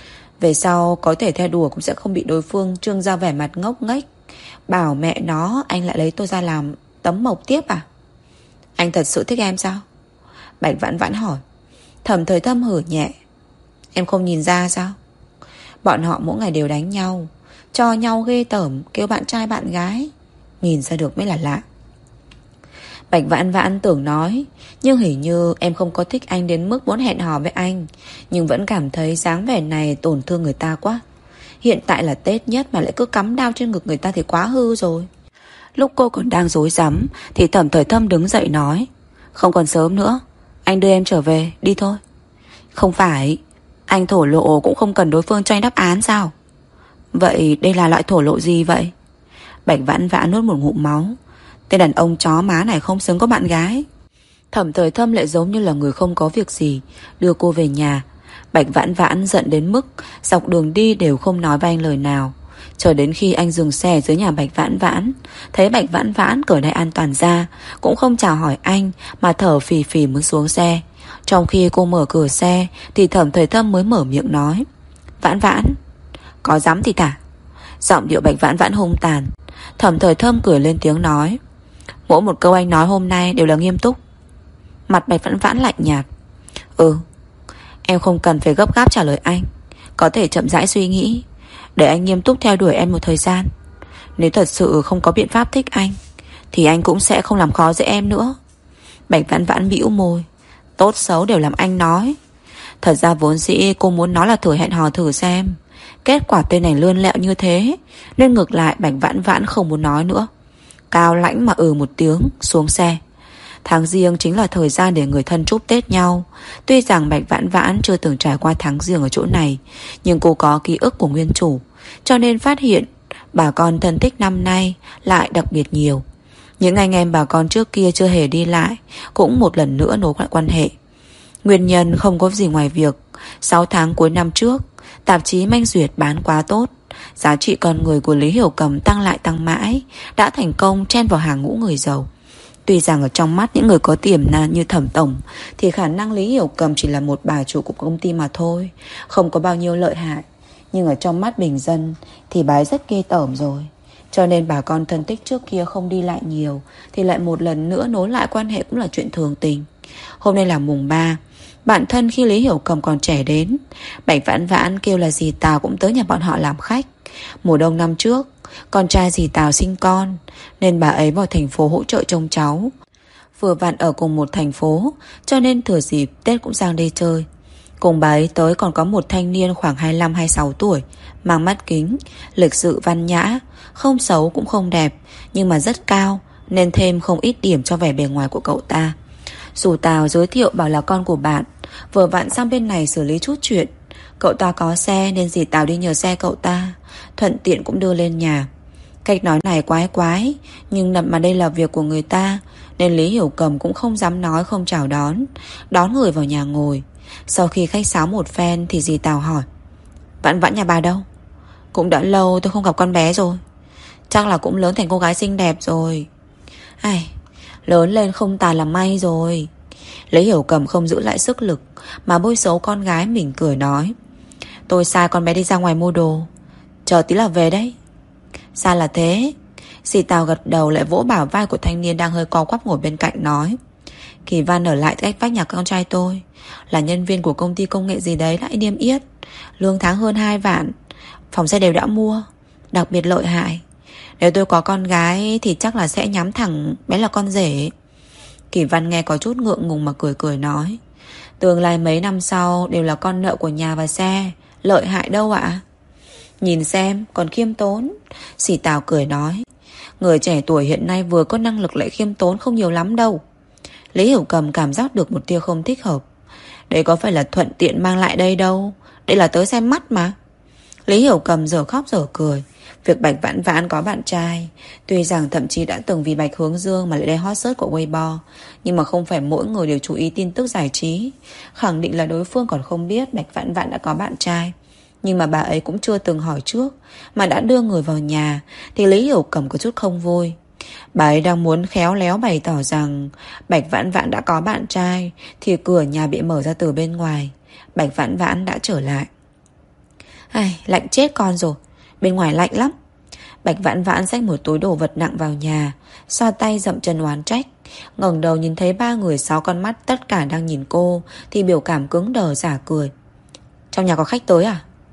Về sau có thể theo đùa cũng sẽ không bị đối phương trương ra vẻ mặt ngốc nghếch, bảo mẹ nó anh lại lấy tôi ra làm tấm mộc tiếp à? Anh thật sự thích em sao? Bạch Vãn Vãn hỏi. Thẩm Thời Thâm hử nhẹ. Em không nhìn ra sao? Bọn họ mỗi ngày đều đánh nhau, cho nhau ghê tởm, kêu bạn trai bạn gái. Nhìn ra được mới là lạ. Bạch Vãn Vãn tưởng nói, nhưng hình như em không có thích anh đến mức muốn hẹn hò với anh, nhưng vẫn cảm thấy dáng vẻ này tổn thương người ta quá. Hiện tại là Tết nhất mà lại cứ cắm đao trên ngực người ta thì quá hư rồi. Lúc cô còn đang rối rắm thì Thẩm Thời Thâm đứng dậy nói, không còn sớm nữa, anh đưa em trở về, đi thôi. Không phải, anh thổ lộ cũng không cần đối phương cho anh đáp án sao? Vậy đây là loại thổ lộ gì vậy? Bạch Vãn Vãn nuốt một ngụm máu. Tên đàn ông chó má này không xứng có bạn gái. Thẩm Thời Thâm lại giống như là người không có việc gì, đưa cô về nhà. Bạch Vãn Vãn giận đến mức dọc đường đi đều không nói với anh lời nào. Chờ đến khi anh dừng xe dưới nhà Bạch Vãn Vãn, thấy Bạch Vãn Vãn cởi đai an toàn ra, cũng không chào hỏi anh mà thở phì phì muốn xuống xe. Trong khi cô mở cửa xe thì Thẩm Thời Thâm mới mở miệng nói, Vãn Vãn, có dám thì thả. Giọng điệu Bạch Vãn Vãn hung tàn. Thẩm Thời Thâm cười lên tiếng nói, mỗi một câu anh nói hôm nay đều là nghiêm túc. Mặt Bạch Vãn Vãn lạnh nhạt. Ừ, em không cần phải gấp gáp trả lời anh, có thể chậm rãi suy nghĩ, để anh nghiêm túc theo đuổi em một thời gian. Nếu thật sự không có biện pháp thích anh thì anh cũng sẽ không làm khó dễ em nữa. Bạch Vãn Vãn bĩu môi. Tốt xấu đều làm anh nói. Thật ra vốn dĩ cô muốn nói là thử hẹn hò thử xem. Kết quả tên này lươn lẹo như thế, nên ngược lại Bạch Vãn Vãn không muốn nói nữa. Cao lãnh mà ừ một tiếng, xuống xe. Tháng Giêng chính là thời gian để người thân chúc Tết nhau. Tuy rằng Bạch Vãn Vãn chưa từng trải qua tháng Giêng ở chỗ này, nhưng cô có ký ức của nguyên chủ, cho nên phát hiện bà con thân thích năm nay lại đặc biệt nhiều. Những anh em bà con trước kia chưa hề đi lại cũng một lần nữa nối lại quan hệ. Nguyên nhân không có gì ngoài việc sáu tháng cuối năm trước tạp chí Manh Duyệt bán quá tốt, giá trị con người của Lý Hiểu Cầm tăng lại tăng mãi, đã thành công chen vào hàng ngũ người giàu. Tuy rằng ở trong mắt những người có tiềm năng như Thẩm Tổng thì khả năng Lý Hiểu Cầm chỉ là một bà chủ của công ty mà thôi, không có bao nhiêu lợi hại. Nhưng ở trong mắt bình dân thì bà ấy rất ghê tởm rồi. Cho nên bà con thân thích trước kia không đi lại nhiều thì lại một lần nữa nối lại quan hệ cũng là chuyện thường tình. Hôm nay là mùng ba, bạn thân khi Lý Hiểu Cầm còn trẻ đến, Bạch Vãn Vãn kêu là dì Tào cũng tới nhà bọn họ làm khách. Mùa đông năm trước, con trai dì Tào sinh con, nên bà ấy vào thành phố hỗ trợ trông cháu. Vừa vặn ở cùng một thành phố, cho nên thừa dịp Tết cũng sang đây chơi. Cùng bà ấy tới còn có một thanh niên khoảng hai mươi lăm hai mươi sáu tuổi, mang mắt kính, lịch sự văn nhã, không xấu cũng không đẹp, nhưng mà rất cao, nên thêm không ít điểm cho vẻ bề ngoài của cậu ta. Dù Tào giới thiệu bảo là con của bạn, vừa vặn sang bên này xử lý chút chuyện. Cậu ta có xe nên dì Tào đi nhờ xe cậu ta, thuận tiện cũng đưa lên nhà. Cách nói này quái quái, nhưng mà đây là việc của người ta, nên Lý Hiểu Cầm cũng không dám nói không chào đón. Đón người vào nhà ngồi. Sau khi khách sáo một phen thì dì Tào hỏi, Vãn Vãn nhà bà đâu? Cũng đã lâu tôi không gặp con bé rồi. Chắc là cũng lớn thành cô gái xinh đẹp rồi. Ai, lớn lên không tài là may rồi. Lý Hiểu Cầm không giữ lại sức lực mà bôi xấu con gái mình, cười nói, tôi sai con bé đi ra ngoài mua đồ, chờ tí là về đấy. Sao là thế? Dì Tào gật đầu lại vỗ bả vai của thanh niên đang hơi co quắp ngồi bên cạnh, nói, Kỳ Văn ở lại cách vách nhà con trai tôi, là nhân viên của công ty công nghệ gì đấy lại niêm yết, lương tháng hơn hai vạn, phòng xe đều đã mua, đặc biệt lợi hại. Nếu tôi có con gái thì chắc là sẽ nhắm thẳng bé là con rể. Kỳ Văn nghe có chút ngượng ngùng mà cười cười nói, tương lai mấy năm sau đều là con nợ của nhà và xe, lợi hại đâu ạ. Nhìn xem còn khiêm tốn. Dì Tào cười nói, người trẻ tuổi hiện nay vừa có năng lực lại khiêm tốn không nhiều lắm đâu. Lý Hiểu Cầm cảm giác được một tia không thích hợp. Đây có phải là thuận tiện mang lại đây đâu, đây là tới xem mắt mà. Lý Hiểu Cầm giờ khóc giờ cười. Việc Bạch Vãn Vãn có bạn trai, tuy rằng thậm chí đã từng vì Bạch Hướng Dương mà lại đây hot search của Weibo, nhưng mà không phải mỗi người đều chú ý tin tức giải trí. Khẳng định là đối phương còn không biết Bạch Vãn Vãn đã có bạn trai. Nhưng mà bà ấy cũng chưa từng hỏi trước mà đã đưa người vào nhà, thì Lý Hiểu Cầm có chút không vui. Bà ấy đang muốn khéo léo bày tỏ rằng Bạch Vãn Vãn đã có bạn trai, thì cửa nhà bị mở ra từ bên ngoài. Bạch Vãn Vãn đã trở lại. Ai, lạnh chết con rồi, bên ngoài lạnh lắm. Bạch Vãn Vãn xách một túi đồ vật nặng vào nhà, xoa tay dậm chân oán trách. ngẩng đầu nhìn thấy ba người sáu con mắt tất cả đang nhìn cô, thì biểu cảm cứng đờ giả cười. Trong nhà có khách tới à?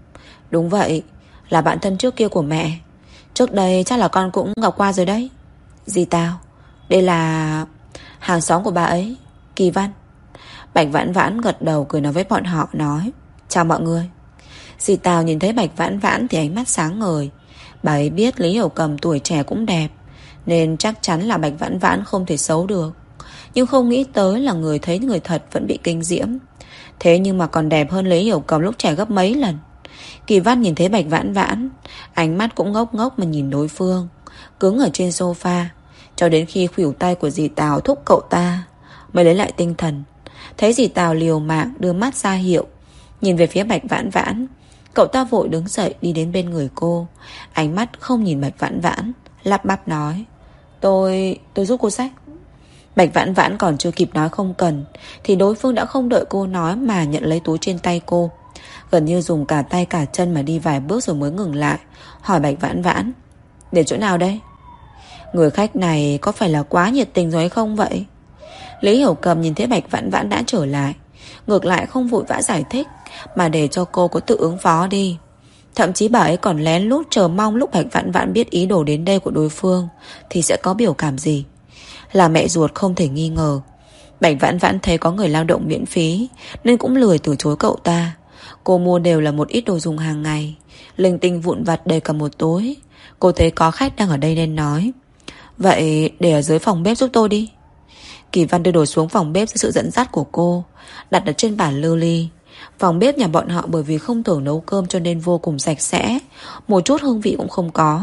Đúng vậy, là bạn thân trước kia của mẹ. Trước đây chắc là con cũng gặp qua rồi đấy. Dì Tào, đây là hàng xóm của bà ấy, Kỳ Văn. Bạch Vãn Vãn gật đầu cười nói với bọn họ, nói: Chào mọi người. Dì Tào nhìn thấy Bạch Vãn Vãn thì ánh mắt sáng ngời. Bà ấy biết Lý Hiểu Cầm tuổi trẻ cũng đẹp, nên chắc chắn là Bạch Vãn Vãn không thể xấu được. Nhưng không nghĩ tới là người thấy người thật vẫn bị kinh diễm. Thế nhưng mà còn đẹp hơn Lý Hiểu Cầm lúc trẻ gấp mấy lần. Kỳ Văn nhìn thấy Bạch Vãn Vãn, ánh mắt cũng ngốc ngốc mà nhìn đối phương, cứng ở trên sofa, cho đến khi khuỷu tay của dì Tào thúc cậu ta mới lấy lại tinh thần. Thấy dì Tào liều mạng đưa mắt ra hiệu, nhìn về phía Bạch Vãn Vãn, cậu ta vội đứng dậy đi đến bên người cô, ánh mắt không nhìn Bạch Vãn Vãn, lắp bắp nói: Tôi... tôi giúp cô xách. Bạch Vãn Vãn còn chưa kịp nói không cần thì đối phương đã không đợi cô nói mà nhận lấy túi trên tay cô, gần như dùng cả tay cả chân mà đi vài bước rồi mới ngừng lại, hỏi Bạch Vãn Vãn: Để chỗ nào đây? Người khách này có phải là quá nhiệt tình rồi hay không vậy? Lý Hiểu Cầm nhìn thấy Bạch Vãn Vãn đã trở lại, ngược lại không vội vã giải thích, mà để cho cô có tự ứng phó đi. Thậm chí bà ấy còn lén lút chờ mong lúc Bạch Vãn Vãn biết ý đồ đến đây của đối phương thì sẽ có biểu cảm gì. Là mẹ ruột không thể nghi ngờ. Bạch Vãn Vãn thấy có người lao động miễn phí nên cũng lười từ chối cậu ta. Cô mua đều là một ít đồ dùng hàng ngày, linh tinh vụn vặt đầy cả một túi. Cô thấy có khách đang ở đây nên nói: Vậy để ở dưới phòng bếp giúp tôi đi. Kỳ Văn đưa đồ xuống phòng bếp dưới sự dẫn dắt của cô, đặt ở trên bàn lưu ly. Phòng bếp nhà bọn họ bởi vì không thường nấu cơm cho nên vô cùng sạch sẽ, một chút hương vị cũng không có.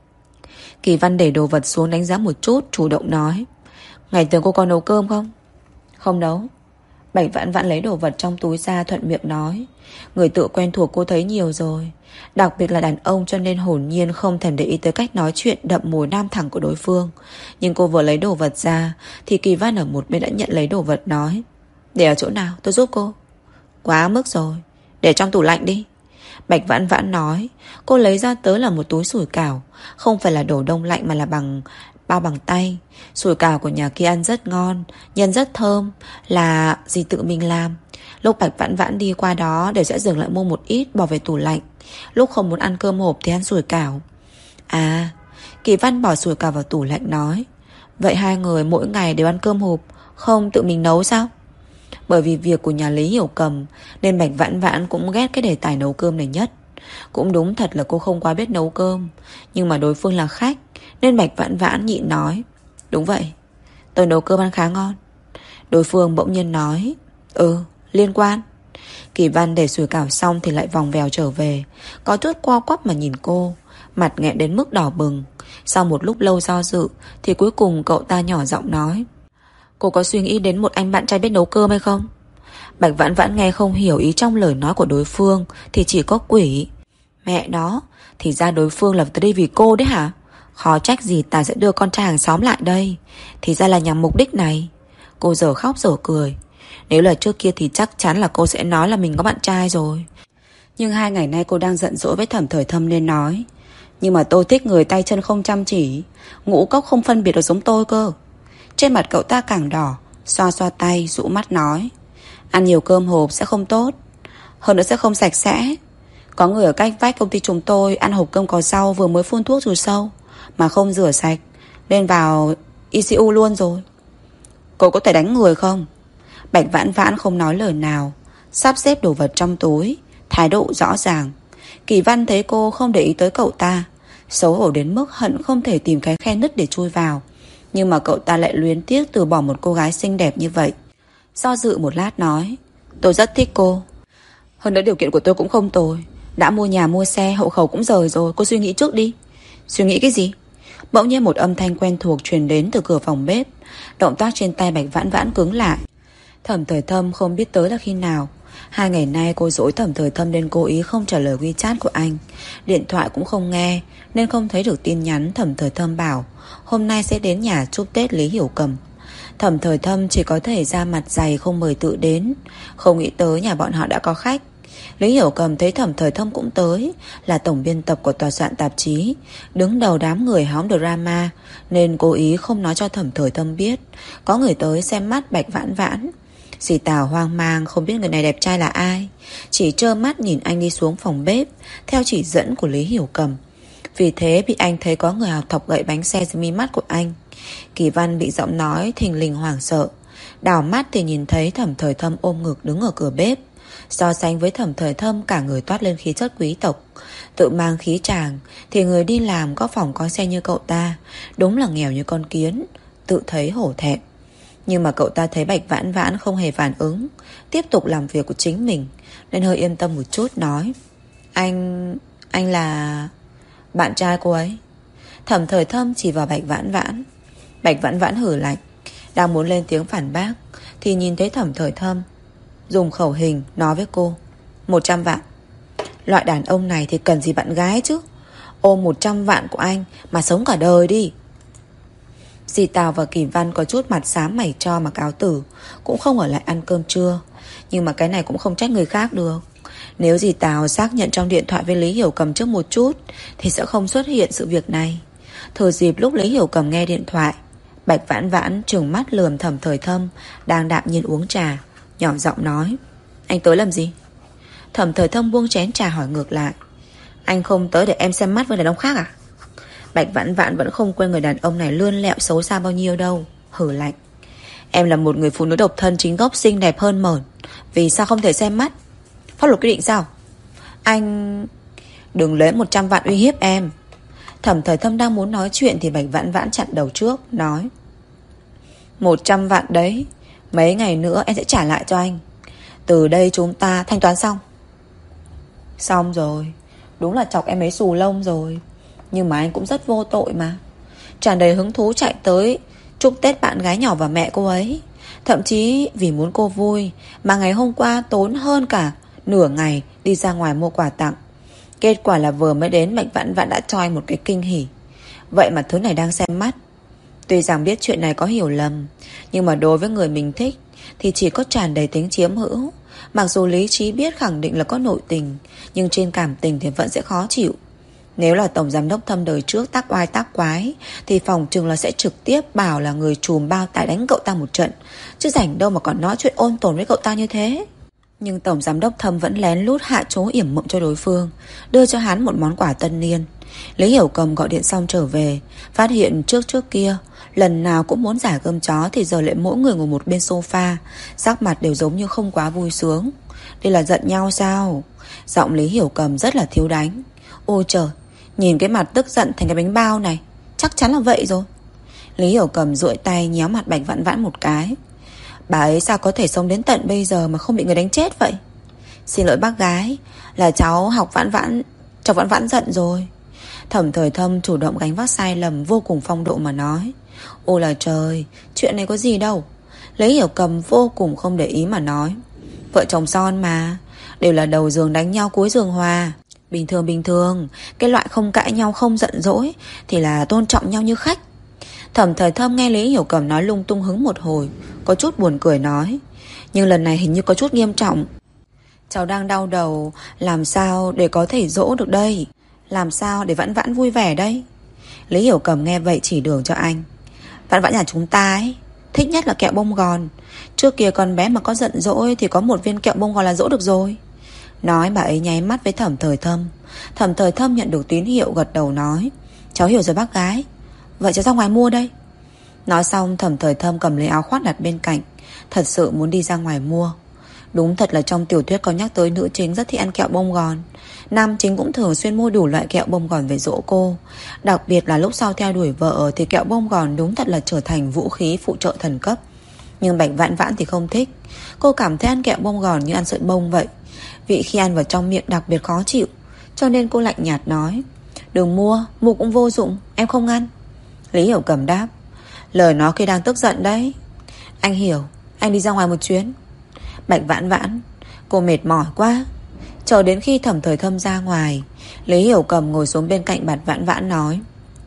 Kỳ Văn để đồ vật xuống đánh giá một chút, chủ động nói: Ngày thường cô có nấu cơm không? Không nấu. Bạch Vãn Vãn lấy đồ vật trong túi ra, thuận miệng nói: Người tự quen thuộc cô thấy nhiều rồi, đặc biệt là đàn ông, cho nên hồn nhiên không thèm để ý tới cách nói chuyện đậm mùi nam thẳng của đối phương. Nhưng cô vừa lấy đồ vật ra thì Kỳ Văn ở một bên đã nhận lấy đồ vật, nói: Để ở chỗ nào tôi giúp cô? Quá mức rồi, để trong tủ lạnh đi. Bạch Vãn Vãn nói. Cô lấy ra tới là một túi sủi cảo, không phải là đồ đông lạnh mà là bằng bao bằng tay. Sủi cảo của nhà kia ăn rất ngon, nhân rất thơm, là dì tự mình làm. Lúc Bạch Vãn Vãn đi qua đó để sẽ dừng lại mua một ít bỏ về tủ lạnh, lúc không muốn ăn cơm hộp thì ăn sủi cảo. À, Kỳ Văn bỏ sủi cảo vào tủ lạnh, nói: Vậy hai người mỗi ngày đều ăn cơm hộp, không tự mình nấu sao? Bởi vì việc của nhà Lý Hiểu Cầm nên Bạch Vãn Vãn cũng ghét cái đề tài nấu cơm này nhất. Cũng đúng thật là cô không quá biết nấu cơm, nhưng mà đối phương là khách nên Bạch Vãn Vãn nhịn nói: Đúng vậy, tôi nấu cơm ăn khá ngon. Đối phương bỗng nhiên nói: Ừ, liên quan. Kỳ Văn để sủi cảo xong thì lại vòng vèo trở về, có chút co quắp mà nhìn cô, mặt nghẹn đến mức đỏ bừng. Sau một lúc lâu do dự thì cuối cùng cậu ta nhỏ giọng nói: Cô có suy nghĩ đến một anh bạn trai biết nấu cơm hay không? Bạch Vãn Vãn nghe không hiểu ý trong lời nói của đối phương thì chỉ có quỷ. Mẹ nó, thì ra đối phương là tới đây vì cô đấy hả? Khó trách gì ta sẽ đưa con trai hàng xóm lại đây, thì ra là nhằm mục đích này. Cô giờ khóc giờ cười. Nếu là trước kia thì chắc chắn là cô sẽ nói là mình có bạn trai rồi. Nhưng hai ngày nay cô đang giận dỗi với Thẩm Thời Thâm nên nói: Nhưng mà tôi thích người tay chân không chăm chỉ, ngũ cốc không phân biệt được giống tôi cơ. Trên mặt cậu ta càng đỏ, xoa xoa tay, dụ mắt nói: Ăn nhiều cơm hộp sẽ không tốt, hơn nữa sẽ không sạch sẽ. Có người ở cách vách công ty chúng tôi ăn hộp cơm có rau vừa mới phun thuốc trừ sâu mà không rửa sạch, lên vào i xê u luôn rồi. Cô có thể đánh người không? Bạch Vãn Vãn không nói lời nào, sắp xếp đồ vật trong túi, thái độ rõ ràng. Kỳ Văn thấy cô không để ý tới cậu ta, xấu hổ đến mức hận không thể tìm cái khe nứt để chui vào. Nhưng mà cậu ta lại luyến tiếc từ bỏ một cô gái xinh đẹp như vậy. Do dự một lát nói: Tôi rất thích cô, hơn nữa điều kiện của tôi cũng không tồi, đã mua nhà mua xe, hộ khẩu cũng rời rồi. Cô suy nghĩ trước đi. Suy nghĩ cái gì? Bỗng nhiên một âm thanh quen thuộc truyền đến từ cửa phòng bếp. Động tác trên tay Bạch Vãn Vãn cứng lại. Thẩm Thời Thâm không biết tới là khi nào. Hai ngày nay cô dỗi Thẩm Thời Thâm nên cố ý không trả lời WeChat của anh. Điện thoại cũng không nghe nên không thấy được tin nhắn Thẩm Thời Thâm bảo hôm nay sẽ đến nhà chúc Tết Lý Hiểu Cầm. Thẩm Thời Thâm chỉ có thể ra mặt dày không mời tự đến. Không nghĩ tới nhà bọn họ đã có khách. Lý Hiểu Cầm thấy Thẩm Thời Thâm cũng tới, là tổng biên tập của tòa soạn tạp chí, đứng đầu đám người hóng drama, nên cố ý không nói cho Thẩm Thời Thâm biết có người tới xem mắt Bạch Vãn Vãn. Dì Tào hoang mang không biết người này đẹp trai là ai, chỉ trơ mắt nhìn anh đi xuống phòng bếp theo chỉ dẫn của Lý Hiểu Cầm. Vì thế bị anh thấy có người học thọc gậy bánh xe dưới mí mắt của anh. Kỳ Văn bị giọng nói thình lình hoảng sợ, đảo mắt thì nhìn thấy Thẩm Thời Thâm ôm ngực đứng ở cửa bếp. So sánh với Thẩm Thời Thâm, cả người toát lên khí chất quý tộc, tự mang khí tràng, thì người đi làm có phòng có xe như cậu ta đúng là nghèo như con kiến, tự thấy hổ thẹn. Nhưng mà cậu ta thấy Bạch Vãn Vãn không hề phản ứng, tiếp tục làm việc của chính mình, nên hơi yên tâm một chút, nói: Anh... anh là... bạn trai cô ấy. Thẩm Thời Thâm chỉ vào Bạch Vãn Vãn. Bạch Vãn Vãn hử lạnh, đang muốn lên tiếng phản bác thì nhìn thấy Thẩm Thời Thâm dùng khẩu hình nói với cô: Một trăm vạn. Loại đàn ông này thì cần gì bạn gái chứ, ôm một trăm vạn của anh mà sống cả đời đi. Dì Tào và Kỳ Văn có chút mặt xám mày cho mặc áo tử, cũng không ở lại ăn cơm trưa. Nhưng mà cái này cũng không trách người khác được. Nếu dì Tào xác nhận trong điện thoại với Lý Hiểu Cầm trước một chút thì sẽ không xuất hiện sự việc này. Thừa dịp lúc Lý Hiểu Cầm nghe điện thoại, Bạch Vãn Vãn trừng mắt lườm Thẩm Thời Thâm đang đạm nhiên uống trà, nhỏ giọng nói: Anh tới làm gì? Thẩm Thời Thâm buông chén trà hỏi ngược lại: Anh không tới để em xem mắt với đàn ông khác à? Bạch Vãn Vãn vẫn không quên người đàn ông này lươn lẹo xấu xa bao nhiêu đâu, hử lạnh: Em là một người phụ nữ độc thân chính gốc, xinh đẹp hơn mởn, vì sao không thể xem mắt? Pháp luật quy định sao? Anh... Đừng lấy một trăm vạn uy hiếp em. Thẩm Thời Thâm đang muốn nói chuyện thì Bạch Vãn Vãn chặn đầu trước, nói: Một trăm vạn đấy, mấy ngày nữa em sẽ trả lại cho anh. Từ đây chúng ta thanh toán xong. Xong rồi. Đúng là chọc em ấy xù lông rồi. Nhưng mà anh cũng rất vô tội mà, tràn đầy hứng thú chạy tới chúc Tết bạn gái nhỏ và mẹ cô ấy. Thậm chí vì muốn cô vui mà ngày hôm qua tốn hơn cả nửa ngày đi ra ngoài mua quà tặng. Kết quả là vừa mới đến, Bạch Vãn Vãn đã cho anh một cái kinh hỉ. Vậy mà thứ này đang xem mắt. Tuy rằng biết chuyện này có hiểu lầm, nhưng mà đối với người mình thích thì chỉ có tràn đầy tính chiếm hữu. Mặc dù lý trí biết khẳng định là có nội tình, nhưng trên cảm tình thì vẫn sẽ khó chịu. Nếu là tổng giám đốc Thâm đời trước tác oai tác quái thì phòng chừng là sẽ trực tiếp bảo là người trùm bao tải đánh cậu ta một trận, chứ rảnh đâu mà còn nói chuyện ôn tồn với cậu ta như thế. Nhưng tổng giám đốc Thâm vẫn lén lút hạ chỗ yểm mộng cho đối phương, đưa cho hắn một món quà tân niên. Lý Hiểu Cầm gọi điện xong trở về, phát hiện trước trước kia lần nào cũng muốn giải cơm chó thì giờ lại mỗi người ngồi một bên sofa, sắc mặt đều giống như không quá vui sướng. Đây là giận nhau sao? Giọng Lý Hiểu Cầm rất là thiếu đánh. Ôi trời, nhìn cái mặt tức giận thành cái bánh bao này, chắc chắn là vậy rồi. Lý Hiểu Cầm duỗi tay nhéo mặt Bạch Vãn Vãn một cái. Bà ấy sao có thể sống đến tận bây giờ mà không bị người đánh chết vậy? Xin lỗi bác gái, là cháu học Vãn Vãn, cháu Vãn Vãn giận rồi. Thẩm Thời Thâm chủ động gánh vác sai lầm, vô cùng phong độ mà nói. Ôi là trời, chuyện này có gì đâu. Lý Hiểu Cầm vô cùng không để ý mà nói: Vợ chồng son mà, đều là đầu giường đánh nhau cuối giường hòa. Bình thường bình thường, cái loại không cãi nhau không giận dỗi thì là tôn trọng nhau như khách. Thẩm Thời Thâm nghe Lý Hiểu Cầm nói lung tung hứng một hồi, có chút buồn cười nói: Nhưng lần này hình như có chút nghiêm trọng. Cháu đang đau đầu, làm sao để có thể dỗ được đây? Làm sao để Vãn Vãn vui vẻ đây? Lý Hiểu Cầm nghe vậy chỉ đường cho anh: Vãn Vãn nhà chúng ta ấy thích nhất là kẹo bông gòn. Trước kia con bé mà có giận dỗi thì có một viên kẹo bông gòn là dỗ được rồi. Nói bà ấy nháy mắt với Thẩm Thời Thâm. Thẩm Thời Thâm nhận được tín hiệu gật đầu nói: Cháu hiểu rồi bác gái. Vậy cháu ra ngoài mua đây. Nói xong Thẩm Thời Thâm cầm lấy áo khoác đặt bên cạnh, thật sự muốn đi ra ngoài mua. Đúng thật là trong tiểu thuyết có nhắc tới nữ chính rất thích ăn kẹo bông gòn. Nam chính cũng thường xuyên mua đủ loại kẹo bông gòn về dỗ cô. Đặc biệt là lúc sau theo đuổi vợ thì kẹo bông gòn đúng thật là trở thành vũ khí phụ trợ thần cấp. Nhưng Bạch Vãn Vãn thì không thích. Cô cảm thấy ăn kẹo bông gòn như ăn sợi bông vậy. Vị khi ăn vào trong miệng đặc biệt khó chịu, cho nên cô lạnh nhạt nói: Đừng mua, mua cũng vô dụng, em không ăn. Lý Hiểu Cầm đáp: Lời nó khi đang tức giận đấy. Anh hiểu, anh đi ra ngoài một chuyến. Bạch Vãn Vãn, cô mệt mỏi quá. Chờ đến khi Thẩm Thời Thâm ra ngoài, Lý Hiểu Cầm ngồi xuống bên cạnh Bạch Vãn Vãn nói: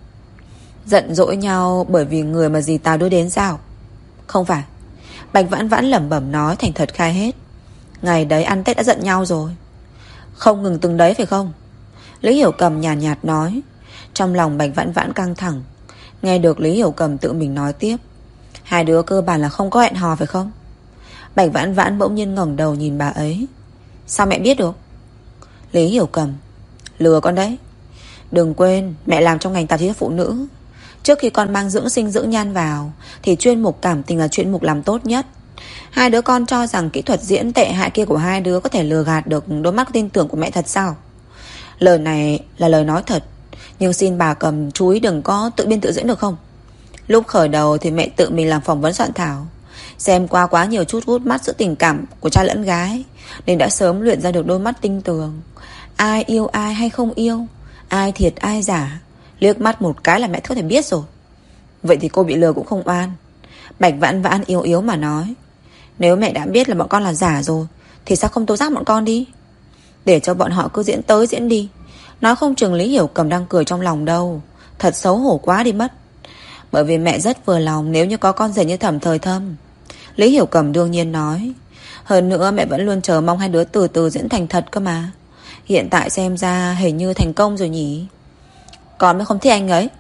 Giận dỗi nhau bởi vì người mà dì Tào đưa đến sao? Không phải. Bạch Vãn Vãn lẩm bẩm nói thành thật khai hết. Ngày đấy ăn Tết đã giận nhau rồi. Không ngừng từng đấy phải không? Lý Hiểu Cầm nhàn nhạt, nhạt nói. Trong lòng Bạch Vãn Vãn căng thẳng. Nghe được Lý Hiểu Cầm tự mình nói tiếp: Hai đứa cơ bản là không có hẹn hò phải không? Bạch Vãn Vãn bỗng nhiên ngẩng đầu nhìn bà ấy. Sao mẹ biết được? Lý Hiểu Cầm: Lừa con đấy. Đừng quên mẹ làm trong ngành tạp chí phụ nữ. Trước khi con mang dưỡng sinh dưỡng nhan vào thì chuyên mục cảm tình là chuyên mục làm tốt nhất. Hai đứa con cho rằng kỹ thuật diễn tệ hại kia của hai đứa có thể lừa gạt được đôi mắt tin tưởng của mẹ thật sao? Lời này là lời nói thật, nhưng xin bà Cầm chú ý đừng có tự biên tự diễn được không? Lúc khởi đầu thì mẹ tự mình làm phỏng vấn soạn thảo, xem qua quá nhiều chút gút mắt giữa tình cảm của trai lẫn gái, nên đã sớm luyện ra được đôi mắt tinh tường. Ai yêu ai hay không yêu, ai thiệt ai giả, liếc mắt một cái là mẹ có thể biết rồi. Vậy thì cô bị lừa cũng không oan. Bạch Vãn Vãn yếu yếu mà nói: Nếu mẹ đã biết là bọn con là giả rồi thì sao không tố giác bọn con đi, để cho bọn họ cứ diễn tới diễn đi. Nói không chừng Lý Hiểu Cầm đang cười trong lòng đâu. Thật xấu hổ quá đi mất. Bởi vì mẹ rất vừa lòng nếu như có con rể như Thẩm Thời Thâm. Lý Hiểu Cầm đương nhiên nói. Hơn nữa mẹ vẫn luôn chờ mong hai đứa từ từ diễn thành thật cơ mà. Hiện tại xem ra hình như thành công rồi nhỉ. Con mới không thích anh ấy.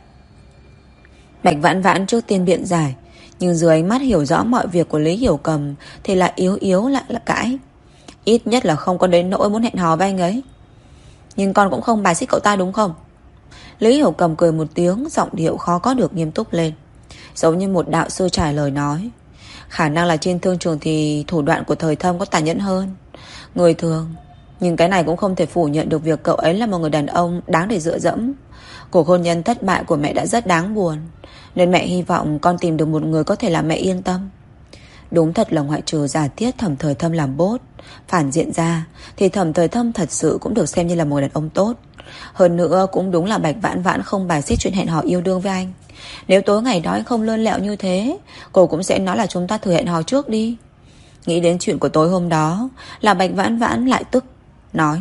Bạch Vãn Vãn trước tiên biện giải, nhưng dưới ánh mắt hiểu rõ mọi việc của Lý Hiểu Cầm thì lại yếu yếu lại là cãi. Ít nhất là không có đến nỗi muốn hẹn hò với anh ấy. Nhưng con cũng không bài xích cậu ta đúng không? Lý Hiểu Cầm cười một tiếng, giọng điệu khó có được nghiêm túc lên, giống như một đạo sư trả lời nói. Khả năng là trên thương trường thì thủ đoạn của Thời Thâm có tàn nhẫn hơn người thường, nhưng cái này cũng không thể phủ nhận được việc cậu ấy là một người đàn ông đáng để dựa dẫm. Cuộc hôn nhân thất bại của mẹ đã rất đáng buồn, nên mẹ hy vọng con tìm được một người có thể làm mẹ yên tâm. Đúng thật là ngoại trừ giả thiết Thẩm Thời Thâm làm bốt, phản diện ra, thì Thẩm Thời Thâm thật sự cũng được xem như là một đàn ông tốt. Hơn nữa cũng đúng là Bạch Vãn Vãn không bài xích chuyện hẹn hò yêu đương với anh. Nếu tối ngày đó anh không lươn lẹo như thế, cô cũng sẽ nói là chúng ta thử hẹn hò trước đi. Nghĩ đến chuyện của tối hôm đó là Bạch Vãn Vãn lại tức, nói: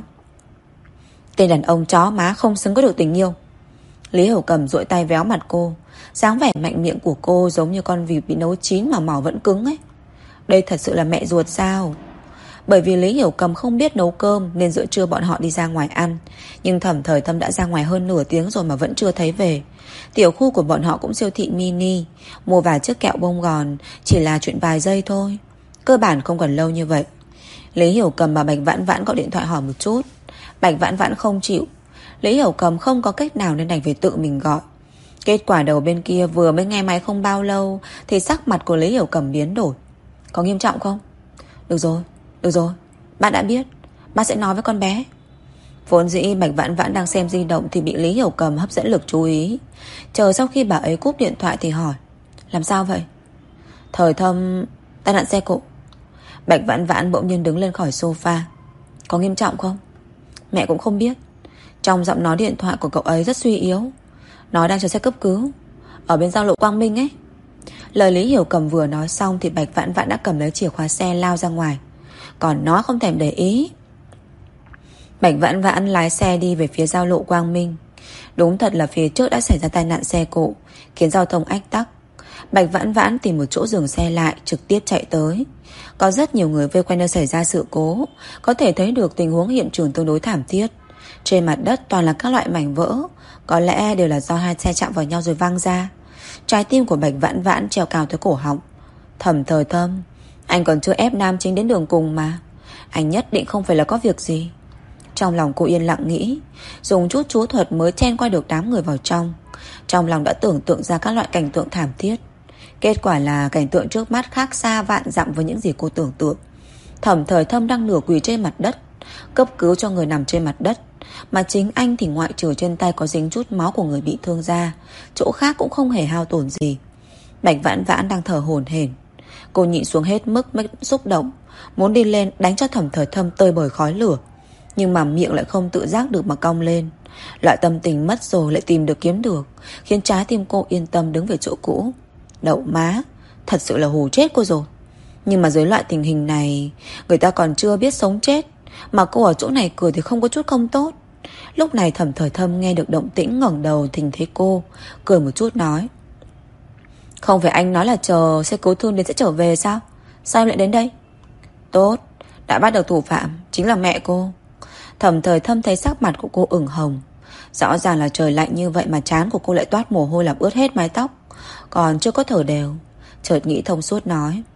Tên đàn ông chó má không xứng có được tình yêu. Lý Hiểu Cầm duỗi tay véo mặt cô, dáng vẻ mạnh miệng của cô giống như con vịt bị nấu chín mà mỏ vẫn cứng ấy. Đây thật sự là mẹ ruột sao? Bởi vì Lý Hiểu Cầm không biết nấu cơm nên giữa trưa bọn họ đi ra ngoài ăn. Nhưng Thẩm Thời Thâm đã ra ngoài hơn nửa tiếng rồi mà vẫn chưa thấy về. Tiểu khu của bọn họ cũng siêu thị mini, mua vài chiếc kẹo bông gòn chỉ là chuyện vài giây thôi, cơ bản không cần lâu như vậy. Lý Hiểu Cầm và Bạch Vãn Vãn gọi điện thoại hỏi một chút. Bạch Vãn Vãn không chịu. Lý Hiểu Cầm không có cách nào nên đành phải tự mình gọi. Kết quả đầu bên kia vừa mới nghe máy không bao lâu thì sắc mặt của Lý Hiểu Cầm biến đổi. Có nghiêm trọng không? Được rồi, được rồi, bạn đã biết, bác sẽ nói với con bé. Vốn dĩ Bạch Vãn Vãn đang xem di động thì bị Lý Hiểu Cầm hấp dẫn lực chú ý. Chờ sau khi bà ấy cúp điện thoại thì hỏi: Làm sao vậy? Thời Thâm tai nạn xe cộ. Bạch Vãn Vãn bỗng nhiên đứng lên khỏi sofa. Có nghiêm trọng không? Mẹ cũng không biết. Trong giọng nói điện thoại của cậu ấy rất suy yếu. Nói đang chờ xe cấp cứu ở bên giao lộ Quang Minh ấy. Lời Lý Hiểu Cầm vừa nói xong thì Bạch Vãn Vãn đã cầm lấy chìa khóa xe lao ra ngoài, còn nó không thèm để ý. Bạch Vãn Vãn lái xe đi về phía giao lộ Quang Minh. Đúng thật là phía trước đã xảy ra tai nạn xe cộ, khiến giao thông ách tắc. Bạch Vãn Vãn tìm một chỗ dừng xe lại, trực tiếp chạy tới. Có rất nhiều người vây quanh nơi xảy ra sự cố, có thể thấy được tình huống hiện trường tương đối thảm thiết. Trên mặt đất toàn là các loại mảnh vỡ, có lẽ đều là do hai xe chạm vào nhau rồi văng ra. Trái tim của Bạch Vãn Vãn treo cao tới cổ họng. Thẩm Thời Thâm, anh còn chưa ép nam chính đến đường cùng mà. Anh nhất định không phải là có việc gì. Trong lòng cô yên lặng nghĩ, dùng chút chú thuật mới chen qua được đám người vào trong. Trong lòng đã tưởng tượng ra các loại cảnh tượng thảm thiết. Kết quả là cảnh tượng trước mắt khác xa vạn dặm với những gì cô tưởng tượng. Thẩm Thời Thâm đang nửa quỳ trên mặt đất, cấp cứu cho người nằm trên mặt đất, mà chính anh thì ngoại trừ trên tay có dính chút máu của người bị thương ra, chỗ khác cũng không hề hao tổn gì. Bạch Vãn Vãn đang thở hổn hển. Cô nhịn xuống hết mức mới xúc động, muốn đi lên đánh cho Thẩm Thời Thâm tơi bời khói lửa, nhưng mà miệng lại không tự giác được mà cong lên. Loại tâm tình mất rồi lại tìm được kiếm được, khiến trái tim cô yên tâm đứng về chỗ cũ. Đậu má, thật sự là hù chết cô rồi. Nhưng mà dưới loại tình hình này, người ta còn chưa biết sống chết, mà cô ở chỗ này cười thì không có chút không tốt. Lúc này Thẩm Thời Thâm nghe được động tĩnh ngẩng đầu nhìn thấy cô, cười một chút nói: Không phải anh nói là chờ xe cứu thương đến sẽ trở về sao? Sao em lại đến đây? Tốt, đã bắt được thủ phạm, chính là mẹ cô. Thẩm Thời Thâm thấy sắc mặt của cô ửng hồng. Rõ ràng là trời lạnh như vậy mà trán của cô lại toát mồ hôi làm ướt hết mái tóc, còn chưa có thở đều. Chợt nghĩ thông suốt nói: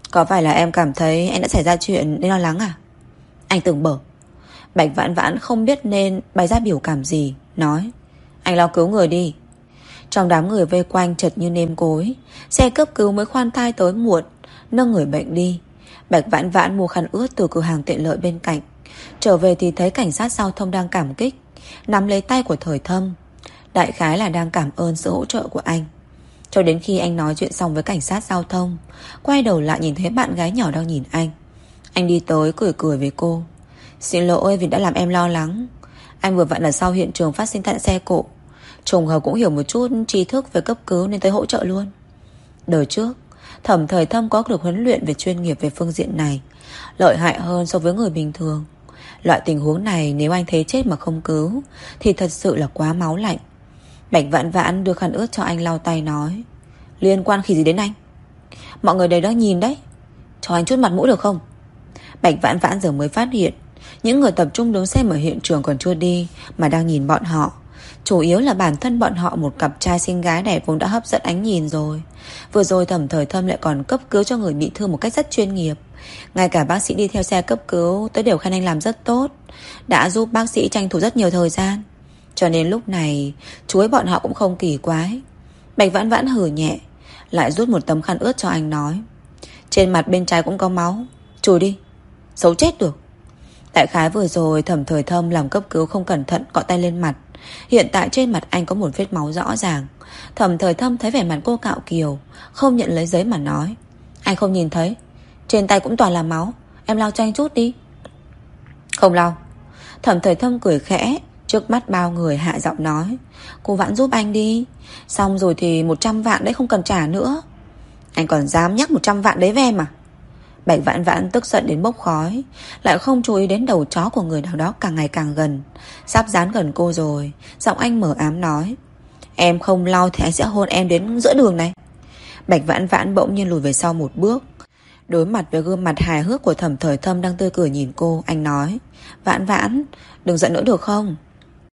Có phải là em cảm thấy anh đã xảy ra chuyện nên lo lắng à? Anh tưởng bở. Bạch Vãn Vãn không biết nên bày ra biểu cảm gì, nói: Anh lo cứu người đi. Trong đám người vây quanh chật như nêm cối, xe cấp cứu mới khoan thai tới muộn, nâng người bệnh đi. Bạch Vãn Vãn mua khăn ướt từ cửa hàng tiện lợi bên cạnh. Trở về thì thấy cảnh sát giao thông đang cảm kích, nắm lấy tay của Thời Thâm. Đại khái là đang cảm ơn sự hỗ trợ của anh. Cho đến khi anh nói chuyện xong với cảnh sát giao thông, quay đầu lại nhìn thấy bạn gái nhỏ đang nhìn anh. Anh đi tới cười cười với cô: Xin lỗi vì đã làm em lo lắng. Anh vừa vặn ở sau hiện trường phát sinh tai nạn xe cộ, trùng hợp cũng hiểu một chút tri thức về cấp cứu nên tới hỗ trợ luôn. Đời trước Thẩm Thời Thâm có được huấn luyện về chuyên nghiệp về phương diện này, lợi hại hơn so với người bình thường. Loại tình huống này nếu anh thấy chết mà không cứu thì thật sự là quá máu lạnh. Bạch Vãn Vãn đưa khăn ướt cho anh lau tay, nói: Liên quan khi gì đến anh? Mọi người đều đang nhìn đấy, cho anh chút mặt mũi được không? Bạch Vãn Vãn giờ mới phát hiện những người tập trung đứng xem ở hiện trường còn chưa đi mà đang nhìn bọn họ. Chủ yếu là bản thân bọn họ một cặp trai xinh gái đẹp vốn đã hấp dẫn ánh nhìn rồi. Vừa rồi Thẩm Thời Thâm lại còn cấp cứu cho người bị thương một cách rất chuyên nghiệp. Ngay cả bác sĩ đi theo xe cấp cứu tới đều khen anh làm rất tốt, đã giúp bác sĩ tranh thủ rất nhiều thời gian. Cho nên lúc này chú ấy bọn họ cũng không kỳ quái. Bạch Vãn Vãn hừ nhẹ, lại rút một tấm khăn ướt cho anh, nói: Trên mặt bên trái cũng có máu, chùi đi, xấu chết được. Đại khái vừa rồi Thẩm Thời Thâm làm cấp cứu không cẩn thận cọ tay lên mặt. Hiện tại trên mặt anh có một vết máu rõ ràng. Thẩm Thời Thâm thấy vẻ mặt cô cạo kiều, không nhận lấy giấy mà nói: Anh không nhìn thấy, trên tay cũng toàn là máu, em lau cho anh chút đi. Không lau. Thẩm Thời Thâm cười khẽ, trước mắt bao người hạ giọng nói: Cô Vãn giúp anh đi, xong rồi thì một trăm vạn đấy không cần trả nữa. Anh còn dám nhắc một trăm vạn đấy với em à? Bạch Vãn Vãn tức giận đến bốc khói, lại không chú ý đến đầu chó của người nào đó càng ngày càng gần, sắp dán gần cô rồi. Giọng anh mờ ám nói: Em không lau thì anh sẽ hôn em đến giữa đường này. Bạch Vãn Vãn bỗng nhiên lùi về sau một bước. Đối mặt với gương mặt hài hước của Thẩm Thời Thâm đang tươi cười nhìn cô, anh nói: Vãn Vãn, đừng giận nữa được không?